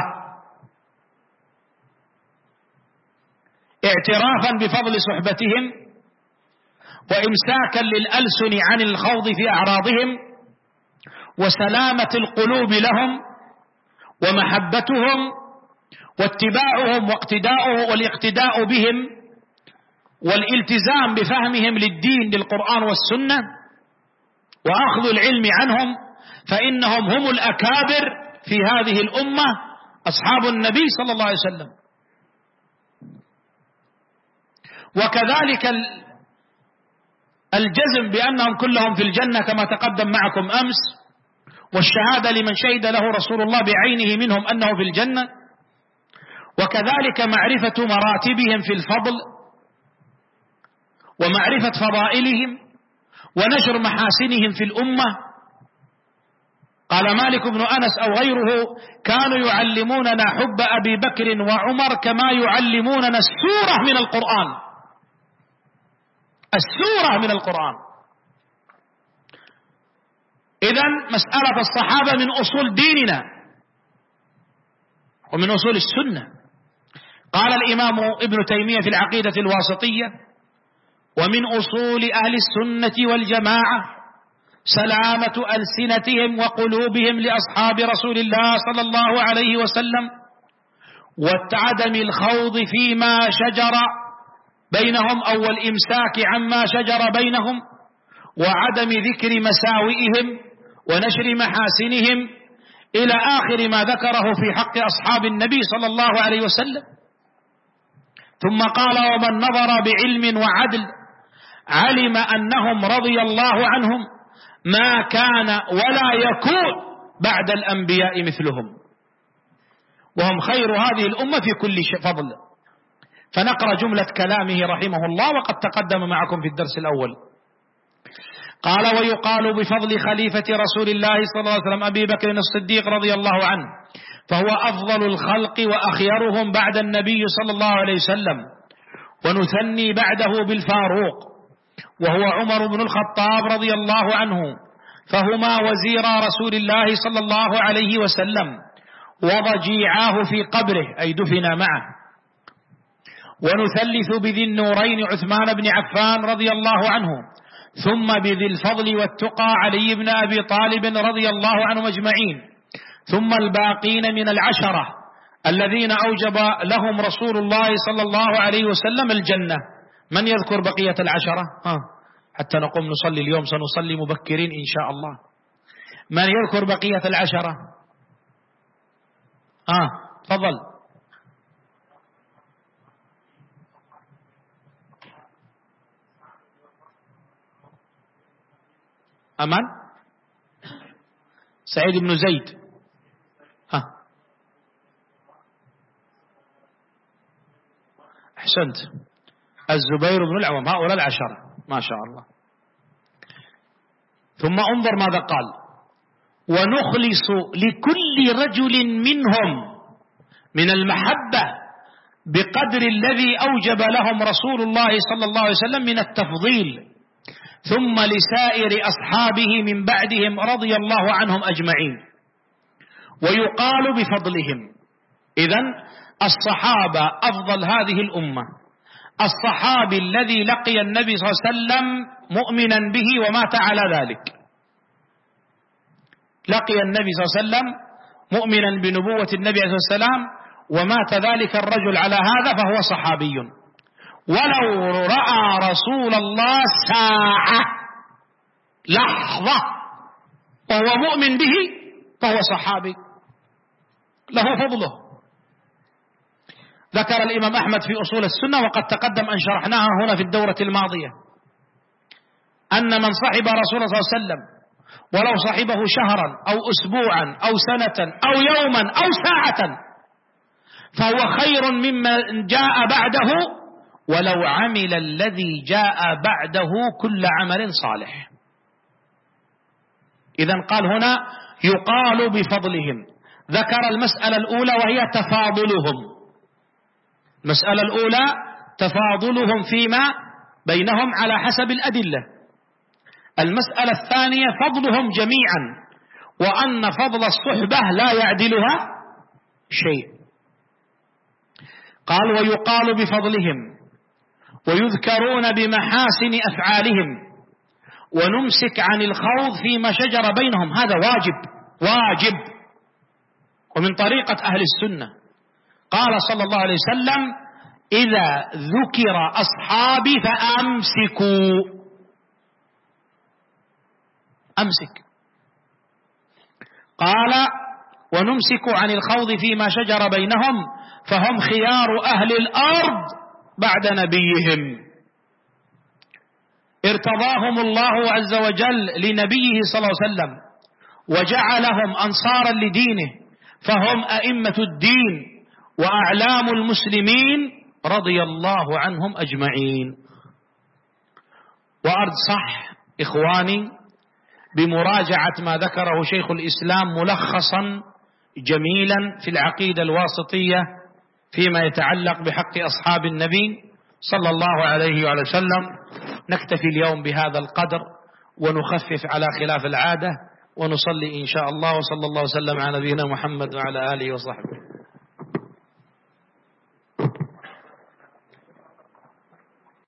اعترافا بفضل صحبتهم وإمساكا للألسن عن الخوض في أعراضهم وسلامة القلوب لهم ومحبتهم واتباعهم واقتداء والاقتداء بهم والالتزام بفهمهم للدين للقرآن والسنة وأخذ العلم عنهم، فإنهم هم الأكابر في هذه الأمة أصحاب النبي صلى الله عليه وسلم. وكذلك الجزم بأنهم كلهم في الجنة كما تقدم معكم أمس، والشهادة لمن شهد له رسول الله بعينه منهم أنه في الجنة، وكذلك معرفة مراتبهم في الفضل ومعرفة فضائلهم ونشر محاسنهم في الأمة. قال مالك بن أنس أو غيره كانوا يعلموننا حب أبي بكر وعمر كما يعلموننا السورة من القرآن، السورة من القرآن. إذن مسألة الصحابة من أصول ديننا ومن أصول السنة. قال الإمام ابن تيمية في العقيدة الواسطية ومن أصول أهل السنة والجماعة سلامة ألسنتهم وقلوبهم لأصحاب رسول الله صلى الله عليه وسلم وعدم الخوض فيما شجر بينهم أو الإمساك عما شجر بينهم وعدم ذكر مساوئهم ونشر محاسنهم إلى آخر ما ذكره في حق أصحاب النبي صلى الله عليه وسلم. ثم قال ومن نظر بعلم وعدل علم أنهم رضي الله عنهم ما كان ولا يكون بعد الأنبياء مثلهم، وهم خير هذه الأمة في كل فضل. فنقرأ جملة كلامه رحمه الله وقد تقدم معكم في الدرس الأول. قال: ويقال بفضل خليفة رسول الله صلى الله عليه وسلم أبي بكر الصديق رضي الله عنه، فهو أفضل الخلق وأخيرهم بعد النبي صلى الله عليه وسلم، ونثني بعده بالفاروق وهو عمر بن الخطاب رضي الله عنه، فهما وزيرا رسول الله صلى الله عليه وسلم وضجيعاه في قبره أي دفنا معه. ونثلث بذي النورين عثمان بن عفان رضي الله عنه، ثم بذي الفضل والتقى علي بن أبي طالب رضي الله عنهم أجمعين، ثم الباقين من العشرة الذين أوجب لهم رسول الله صلى الله عليه وسلم الجنة. من يذكر بقية العشرة؟ ها حتى نقوم نصلي اليوم، سنصلي مبكرين إن شاء الله. من يذكر بقية العشرة؟ آه تفضل. أمان سعيد بن زيد. ها أحسنت، الزبير بن العوام. هؤلاء العشرة ما شاء الله. ثم انظر ماذا قال: ونخلص لكل رجل منهم من المحبة بقدر الذي أوجب لهم رسول الله صلى الله عليه وسلم من التفضيل، ثم لسائر أصحابه من بعدهم رضي الله عنهم أجمعين. ويقال بفضلهم. إذن الصحابة أفضل هذه الأمة. الصحابي الذي لقي النبي صلى الله عليه وسلم مؤمنا به ومات على ذلك، لقي النبي صلى الله عليه وسلم مؤمنا بنبوة النبي عليه الصلاة والسلام ومات ذلك الرجل على هذا فهو صحابي. ولو رأى رسول الله ساعة لحظة وهو مؤمن به فهو صحابي له فضله. ذكر الإمام أحمد في أصول السنة وقد تقدم أن شرحناها هنا في الدورة الماضية أن من صحب رسول الله صلى الله عليه وسلم ولو صحبه شهرا أو أسبوعا أو سنة أو يوما أو ساعة فهو خير ممن جاء بعده ولو عمل الذي جاء بعده كل عمل صالح. إذن قال هنا يقال بفضلهم. ذكر المسألة الأولى وهي تفاضلهم. المسألة الأولى تفاضلهم فيما بينهم على حسب الأدلة. المسألة الثانية فضلهم جميعا، وأن فضل الصحبة لا يعدلها شيء. قال ويقال بفضلهم ويذكرون بمحاسن أفعالهم ونمسك عن الخوض فيما شجر بينهم. هذا واجب واجب ومن طريقة أهل السنة. قال صلى الله عليه وسلم إذا ذكر أصحابي فأمسكوا. أمسك. قال ونمسك عن الخوض فيما شجر بينهم فهم خيار أهل الأرض بعد نبيهم. ارتضاهم الله عز وجل لنبيه صلى الله عليه وسلم وجعلهم أنصارا لدينه، فهم أئمة الدين وأعلام المسلمين رضي الله عنهم أجمعين. وأنصح إخواني بمراجعة ما ذكره شيخ الإسلام ملخصا جميلا في العقيدة الواسطية فيما يتعلق بحق أصحاب النبي صلى الله عليه وعلى وسلم. نكتفي اليوم بهذا القدر ونخفف على خلاف العادة ونصلي إن شاء الله، وصلى الله وسلم على نبينا محمد وعلى آله وصحبه.